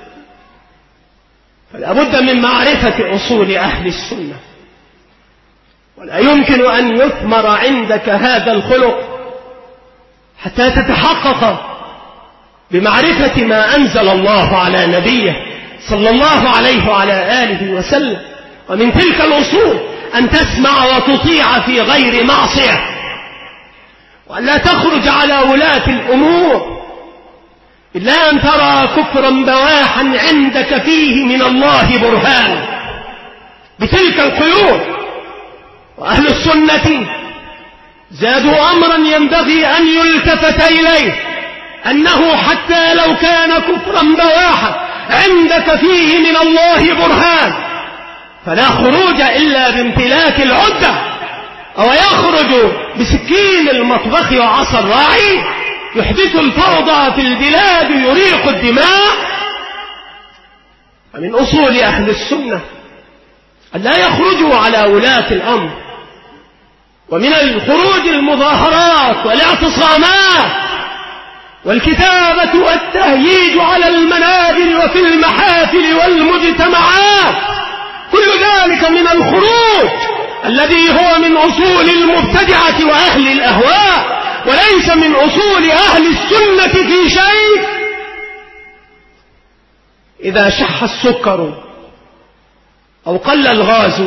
فلا بد من معرفة أصول أهل السنة، ولا يمكن أن يثمر عندك هذا الخلق حتى تتحقق بمعرفة ما أنزل الله على نبيه صلى الله عليه وعلى آله وسلم. ومن تلك الأصول أن تسمع وتطيع في غير معصية، وأن لا تخرج على ولاة الأمور إلا أن ترى كفرا بواحا عندك فيه من الله برهان بتلك القيود. وأهل السنة زادوا أمرا ينبغي أن يلتفت إليه، أنه حتى لو كان كفرا بواحا عندك فيه من الله برهان فلا خروج إلا بامتلاك العدة، أو يخرج بسكين المطبخ وعصا الراعي يحدث الفوضى في البلاد يريق الدماء. ومن أصول أهل السنة أن لا يخرجوا على ولاة الأمر، ومن الخروج المظاهرات والاعتصامات والكتابة والتهييج على المنابر وفي المحافل والمجتمعات، كل ذلك من الخروج الذي هو من أصول المبتدعة وأهل الأهواء، وليس من أصول أهل السنة في شيء. إذا شح السكر أو قل الغاز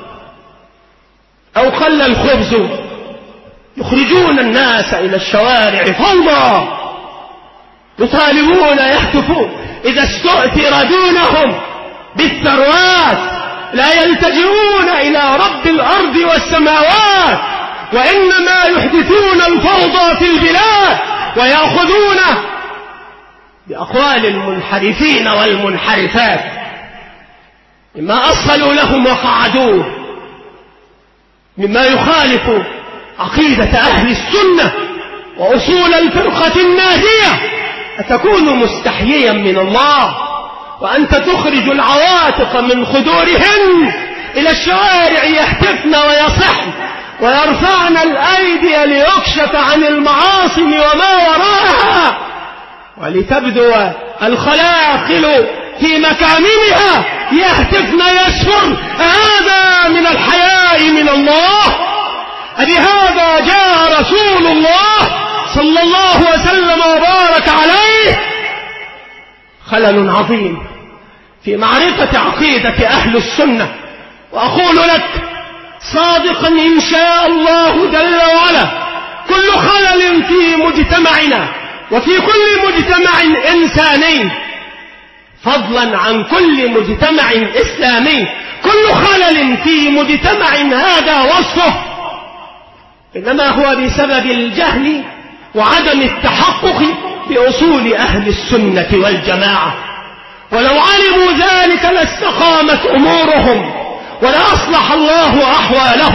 أو قل الخبز يخرجون الناس إلى الشوارع فوضى، يطالبون يهتفون. إذا استؤثر دونهم بالثروات لا يلتجئون إلى رب الأرض والسماوات، وإنما يحدثون الفوضى في البلاد ويأخذون بأقوال المنحرفين والمنحرفات مما أصلوا لهم وقعدوه، مما يخالف عقيدة أهل السنة وأصول الفرقة الناجية. أتكون مستحييا من الله وأنت تخرج العواتق من خدورهن إلى الشوارع يهتفن ويصحن ويرفعن الأيدي ليكشف عن المعاصم وما وراءها، ولتبدو الخلاقل في مكامنها يهتفن يسفر. هذا من الحياء من الله. ألهذا جاء رسول الله صلى الله وسلم وبارك عليه. خلل عظيم في معرفة عقيدة أهل السنة. وأقول لك صادقا إن شاء الله جل وعلا كل خلل في مجتمعنا وفي كل مجتمع إنساني، فضلا عن كل مجتمع إسلامي، كل خلل في مجتمع هذا وصفه إنما هو بسبب الجهل وعدم التحقق بأصول أهل السنة والجماعة. ولو علموا ذلك لاستقامت أمورهم ولأصلح الله أحوالهم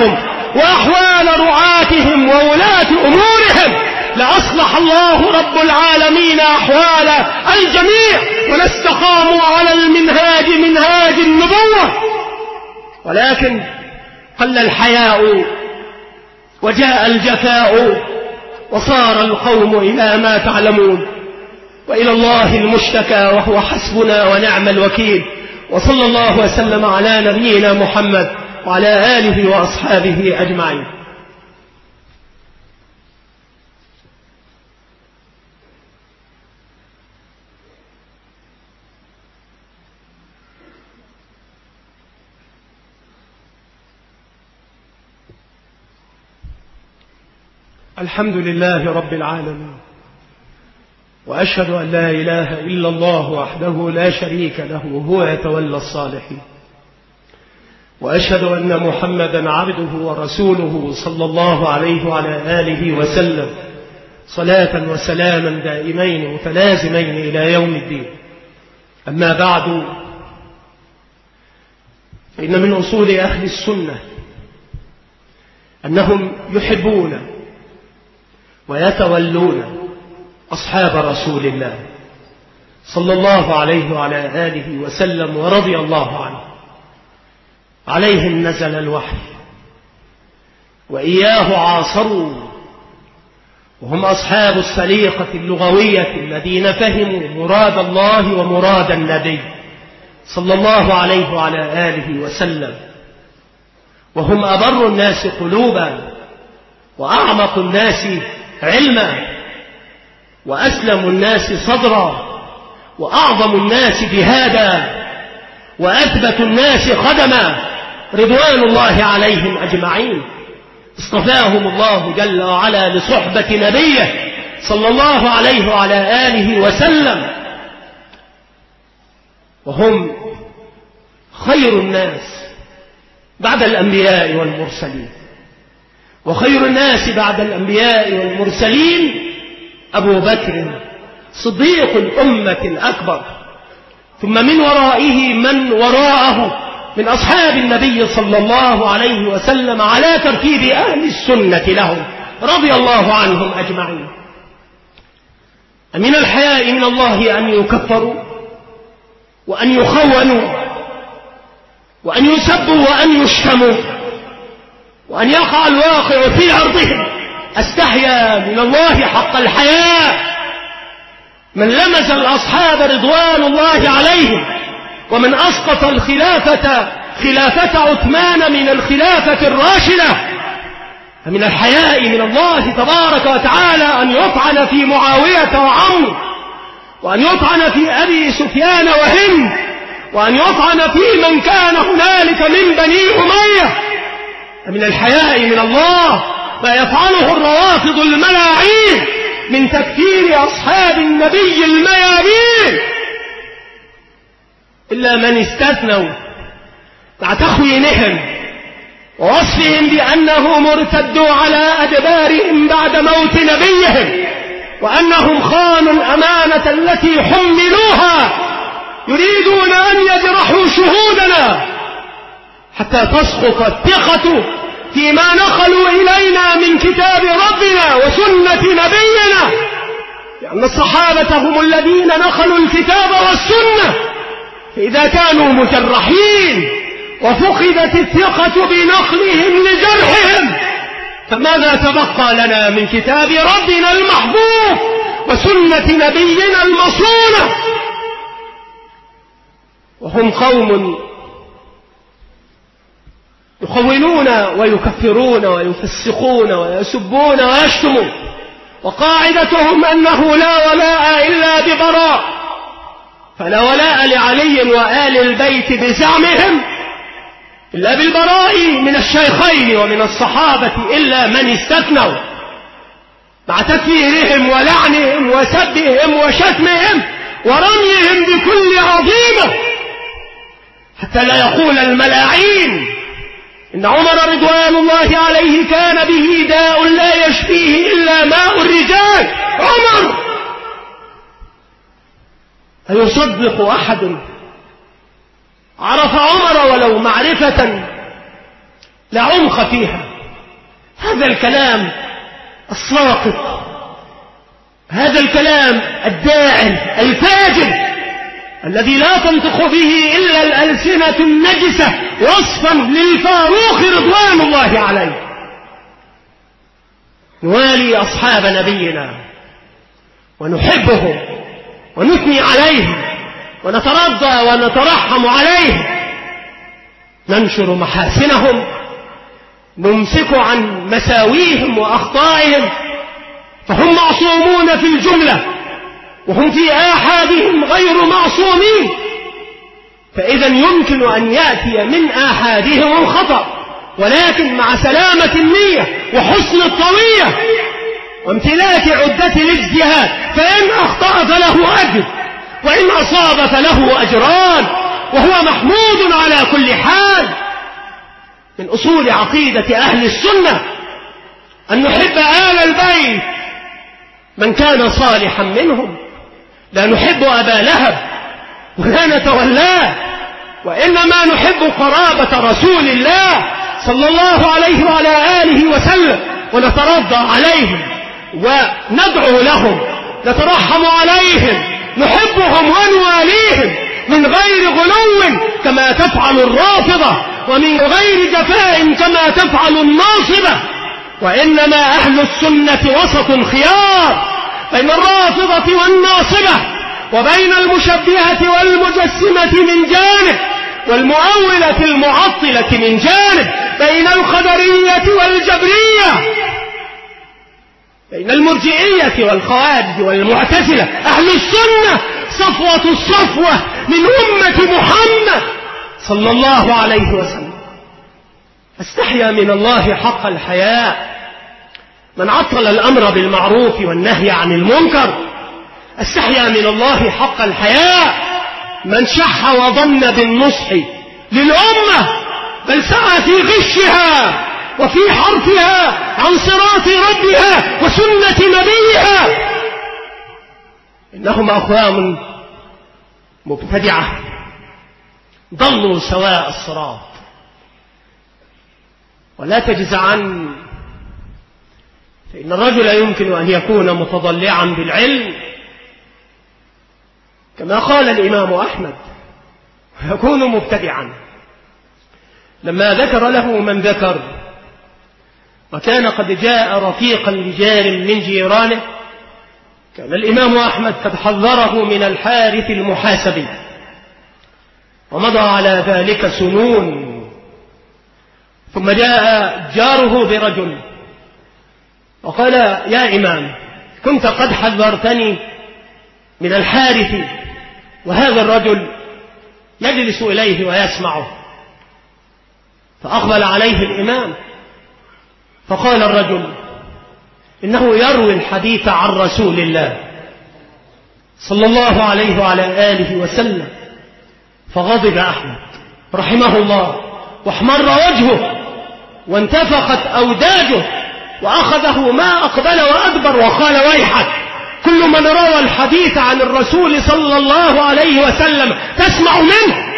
وأحوال رعاتهم وولاة أمورهم لأصلح الله رب العالمين أحوال الجميع ولاستقاموا على المنهاج منهاج النبوة. ولكن قل الحياء وجاء الجفاء وصار القوم إلى ما تعلمون، وإلى الله المشتكى وهو حسبنا ونعم الوكيل. وصلى الله وسلم على نبينا محمد وعلى آله وأصحابه أجمعين. الحمد لله رب العالمين، وأشهد أن لا إله إلا الله وحده لا شريك له هو يتولى الصالحين، وأشهد أن محمدا عبده ورسوله صلى الله عليه وعلى آله وسلم صلاة وسلاما دائمين متلازمين إلى يوم الدين. أما بعد، فإن من أصول أهل السنة أنهم يحبون ويتولون أصحاب رسول الله صلى الله عليه وعلى آله وسلم ورضي الله عنه. عليهم نزل الوحي وإياه عاصروا، وهم أصحاب السليقة اللغوية الذين فهموا مراد الله ومراد النبي صلى الله عليه وعلى آله وسلم، وهم أبر الناس قلوبا وأعمق الناس علما وأسلم الناس صدرا وأعظم الناس جهادا وأثبت الناس قدما، رضوان الله عليهم أجمعين. اصطفاهم الله جل وعلا لصحبة نبيه صلى الله عليه وعلى آله وسلم، وهم خير الناس بعد الأنبياء والمرسلين. وخير الناس بعد الأنبياء والمرسلين أبو بكر صديق الأمة الأكبر، ثم من ورائه من وراءه من أصحاب النبي صلى الله عليه وسلم على ترتيب أهل السنة لهم رضي الله عنهم أجمعين. من الحياء من الله أن يكفروا وأن يخونوا وأن يسبوا وأن يشتموا وأن يقع الواقع في أرضهم. استحيا من الله حق الحياء من لمز الأصحاب رضوان الله عليهم، ومن أسقط الخلافة خلافة عثمان من الخلافة الراشدة. فمن الحياء من الله تبارك وتعالى أن يطعن في معاوية وعمرو، وأن يطعن في أبي سفيان وهند، وأن يطعن في من كان هنالك من بني أمية. فمن الحياء من الله ما يفعله الروافض الملاعين من تكفير أصحاب النبي الميامين، إلا من استثنوا مع تخوينهم ووصفهم بأنهم ارتدوا على أدبارهم بعد موت نبيهم، وأنهم خانوا الأمانة التي حملوها، يريدون أن يجرحوا شهودنا حتى تسقط الثقة فيما نقلوا إلينا من كتاب ربنا وسنة نبينا، لأن الصحابة هم الذين نقلوا الكتاب والسنة. فإذا كانوا مجرحين وفقدت الثقة بنقلهم لجرحهم، فماذا تبقى لنا من كتاب ربنا المحبوب وسنة نبينا المصونة؟ وهم قوم يخونون ويكفرون ويفسقون ويسبون ويشتمون، وقاعدتهم أنه لا ولاء إلا ببراء، فلا ولاء لعلي وآل البيت بزعمهم إلا بالبراء من الشيخين ومن الصحابة إلا من استثنوا، مع تكفيرهم ولعنهم وسبهم وشتمهم ورميهم بكل عظيمة، حتى لا يقول الملاعين إن عمر رضوان الله عليه كان به داء لا يشفيه إلا ماء الرجال. عمر أيصدق أحد عرف عمر ولو معرفة لا عمق فيها هذا الكلام الساقط، هذا الكلام الداعر الفاجر الذي لا تنطق به إلا الألسنة النجسة وصفا للفاروق رضوان الله عليه. نوالي أصحاب نبينا ونحبهم ونثني عليهم ونترضى ونترحم عليهم، ننشر محاسنهم، نمسك عن مساويهم وأخطائهم، فهم معصومون في الجملة وهم في آحادهم غير معصومين، فإذا يمكن أن يأتي من آحادهم الخطأ، ولكن مع سلامة النية وحسن الطوية وامتلاك عدة الاجتهاد، فإن أخطأ فله أجر وإن أصاب فله أجران، وهو محمود على كل حال. من أصول عقيدة أهل السنة أن نحب آل البيت من كان صالحا منهم، لا نحب أبا لهب ولا نتولاه، وإنما نحب قرابة رسول الله صلى الله عليه وعلى آله وسلم، ونترضى عليهم وندعو لهم، نترحم عليهم، نحبهم ونواليهم من غير غلو كما تفعل الرافضة، ومن غير جفاء كما تفعل الناصبة. وإنما أهل السنة وسط خيار بين الرافضة والناصبة، وبين المشبهة والمجسمة من جانب، والمؤولة المعطلة من جانب، بين القدرية والجبرية، بين المرجئية والخوارج والمعتزلة. أهل السنة صفوة الصفوة من أمة محمد صلى الله عليه وسلم. استحيا من الله حق الحياء من عطل الأمر بالمعروف والنهي عن المنكر، استحيا من الله حق الحياء من شح وظن بالنصح للأمة، بل سعى في غشها وفي حرفها عن صراط ربها وسنة نبيها. إنهم أقوام مبتدعة ضلوا سواء الصراط. ولا تجزعن، فإن الرجل يمكن أن يكون متضلعا بالعلم كما قال الإمام أحمد، ويكون مبتدعا. لما ذكر له من ذكر وكان قد جاء رفيقا لجار من جيرانه، كان الإمام أحمد قد حذره من الحارث المحاسبي، ومضى على ذلك سنون. ثم جاء جاره برجل وقال: يا إمام، كنت قد حذرتني من الحارث، وهذا الرجل يجلس إليه ويسمعه. فأقبل عليه الإمام فقال الرجل: إنه يروي الحديث عن رسول الله صلى الله عليه وعلى آله وسلم. فغضب أحمد رحمه الله واحمر وجهه وانتفخت أوداجه، وأخذه ما أقبل وأدبر وقال: ويحك، كل من روى الحديث عن الرسول صلى الله عليه وسلم تسمع منه.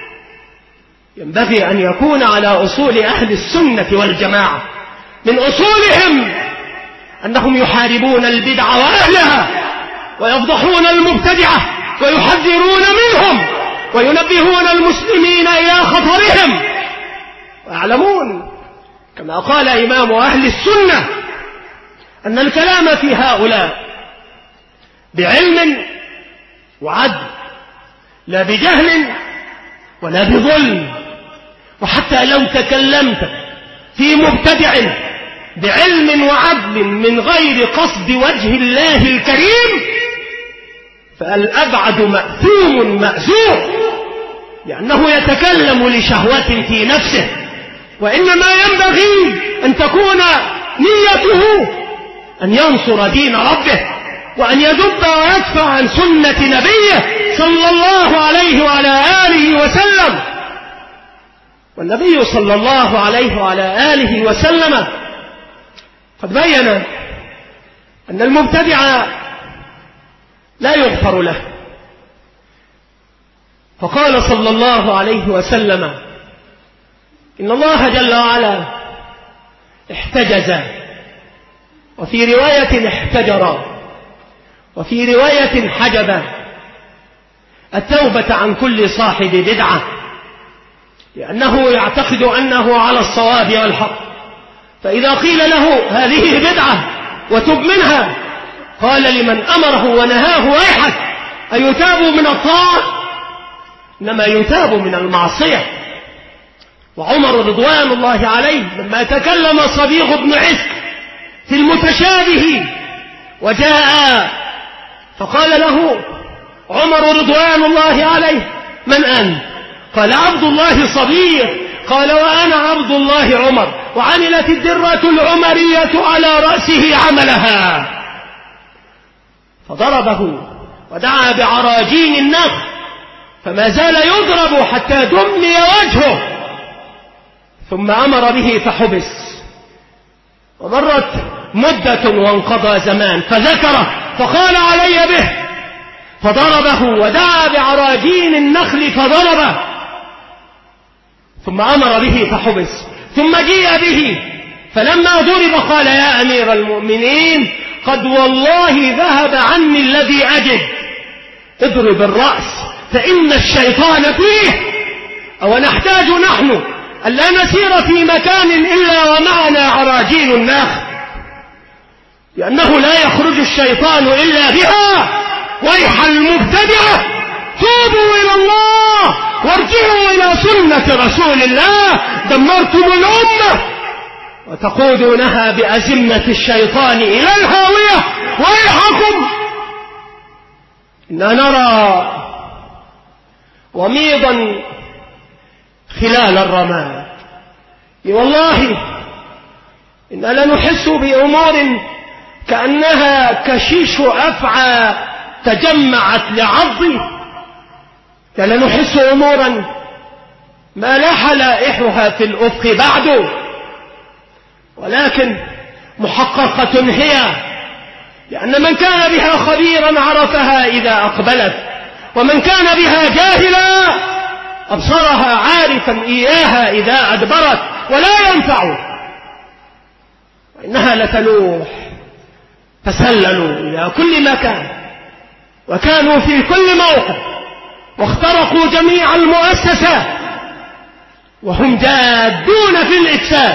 ينبغي أن يكون على أصول أهل السنة والجماعة، من أصولهم أنهم يحاربون البدع وأهلها، ويفضحون المبتدعة، ويحذرون منهم، وينبهون المسلمين إلى خطرهم، ويعلمون كما قال إمام أهل السنة أن الكلام في هؤلاء بعلم وعدل، لا بجهل ولا بظلم. وحتى لو تكلمت في مبتدع بعلم وعدل من غير قصد وجه الله الكريم، فالأبعد مأثوم مأزور، لأنه يتكلم لشهوة في نفسه. وإنما ينبغي أن تكون نيته أن ينصر دين ربه، وأن يذب ويدفع عن سنة نبيه صلى الله عليه وعلى آله وسلم. والنبي صلى الله عليه وعلى آله وسلم قد بين أن المبتدع لا يغفر له، فقال صلى الله عليه وسلم: إن الله جل وعلا احتجز، وفي رواية احتجر، وفي رواية حجب التوبة عن كل صاحب بدعة، لأنه يعتقد أنه على الصواب والحق، فإذا قيل له هذه بدعة وتب منها قال لمن أمره ونهاه ويحك، أيتاب من الطاعة؟ إنما يتاب من المعصية. وعمر رضوان الله عليه لما تكلم صبيغ بن عسك في المتشابه وجاء فقال له عمر رضوان الله عليه: من أنت؟ قال: عبد الله صبيغ. قال: وأنا عبد الله عمر. وعملت الدرة العمرية على رأسه عملها، فضربه ودعا بعراجين النخل، فما زال يضرب حتى دمي وجهه، ثم أمر به فحبس. ومرت مدة وانقضى زمان فذكره فقال: علي به، فضربه ودعا بعراجين النخل فضربه، ثم أمر به فحبس، ثم جيء به فلما ضرب قال: يا أمير المؤمنين، قد والله ذهب عني الذي أجد، اضرب الرأس فإن الشيطان فيه. أو نحتاج نحن ألا نسير في مكان إلا ومعنا عراجين النخل، لأنه لا يخرج الشيطان إلا بها. ويح المبتدعة، توبوا إلى الله وارجعوا إلى سنة رسول الله، دمرتم الأمة وتقودونها بأزمة الشيطان إلى الهاوية. ويحكم. إننا نرى وميضا خلال الرماد، والله إننا لنحس بأمور كأنها كشيش أفعى تجمعت لعضي، لنحس أمورا ما لاح لائحها في الأفق بعد، ولكن محققة هي، لأن من كان بها خبيرا عرفها إذا أقبلت، ومن كان بها جاهلا أبصرها عارفا إياها إذا أدبرت، ولا ينفع. وإنها لتلوح. فسللوا إلى كل مكان وكانوا في كل موقع واخترقوا جميع المؤسسات وهم جادون في الإفساد،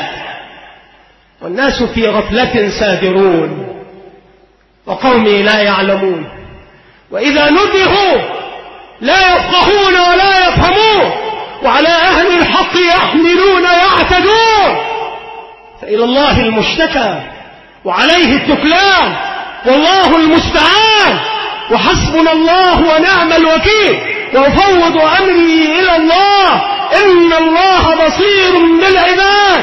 والناس في غفلة سادرون وقومي لا يعلمون، وإذا نبهوا لا يفقهون ولا يفهمون، وعلى أهل الحق يحملون يعتدون. فإلى الله المشتكى وعليه التكلان، والله المستعان، وحسبنا الله ونعم الوكيل، وأفوض أمري إلى الله، إن الله بصير بالعباد،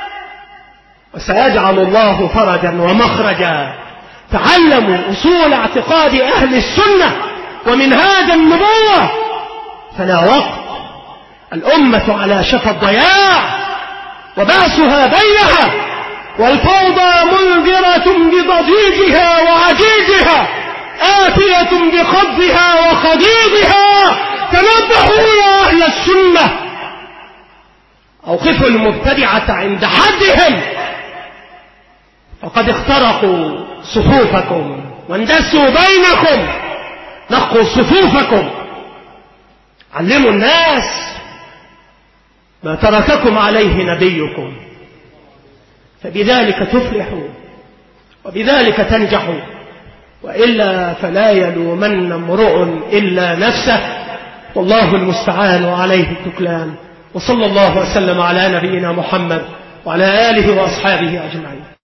وسيجعل الله فرجا ومخرجا. تعلموا أصول اعتقاد أهل السنة ومنهاج النبوة، فلا وقت. الأمة على شفا الضياع وبأسها بينها، والفوضى منذرة بضجيجها وعجيجها، آتية بخضها وخضيضها. تنبهوا يا أهل السنة، أوقفوا المبتدعة عند حدهم، فقد اخترقوا صفوفكم واندسوا بينكم، نقوا صفوفكم، علموا الناس ما ترككم عليه نبيكم، فبذلك تفلحوا وبذلك تنجحوا، وإلا فلا يلومن امرؤ إلا نفسه، والله المستعان وعليه التكلان. وصلى الله وسلم على نبينا محمد وعلى آله وأصحابه أجمعين.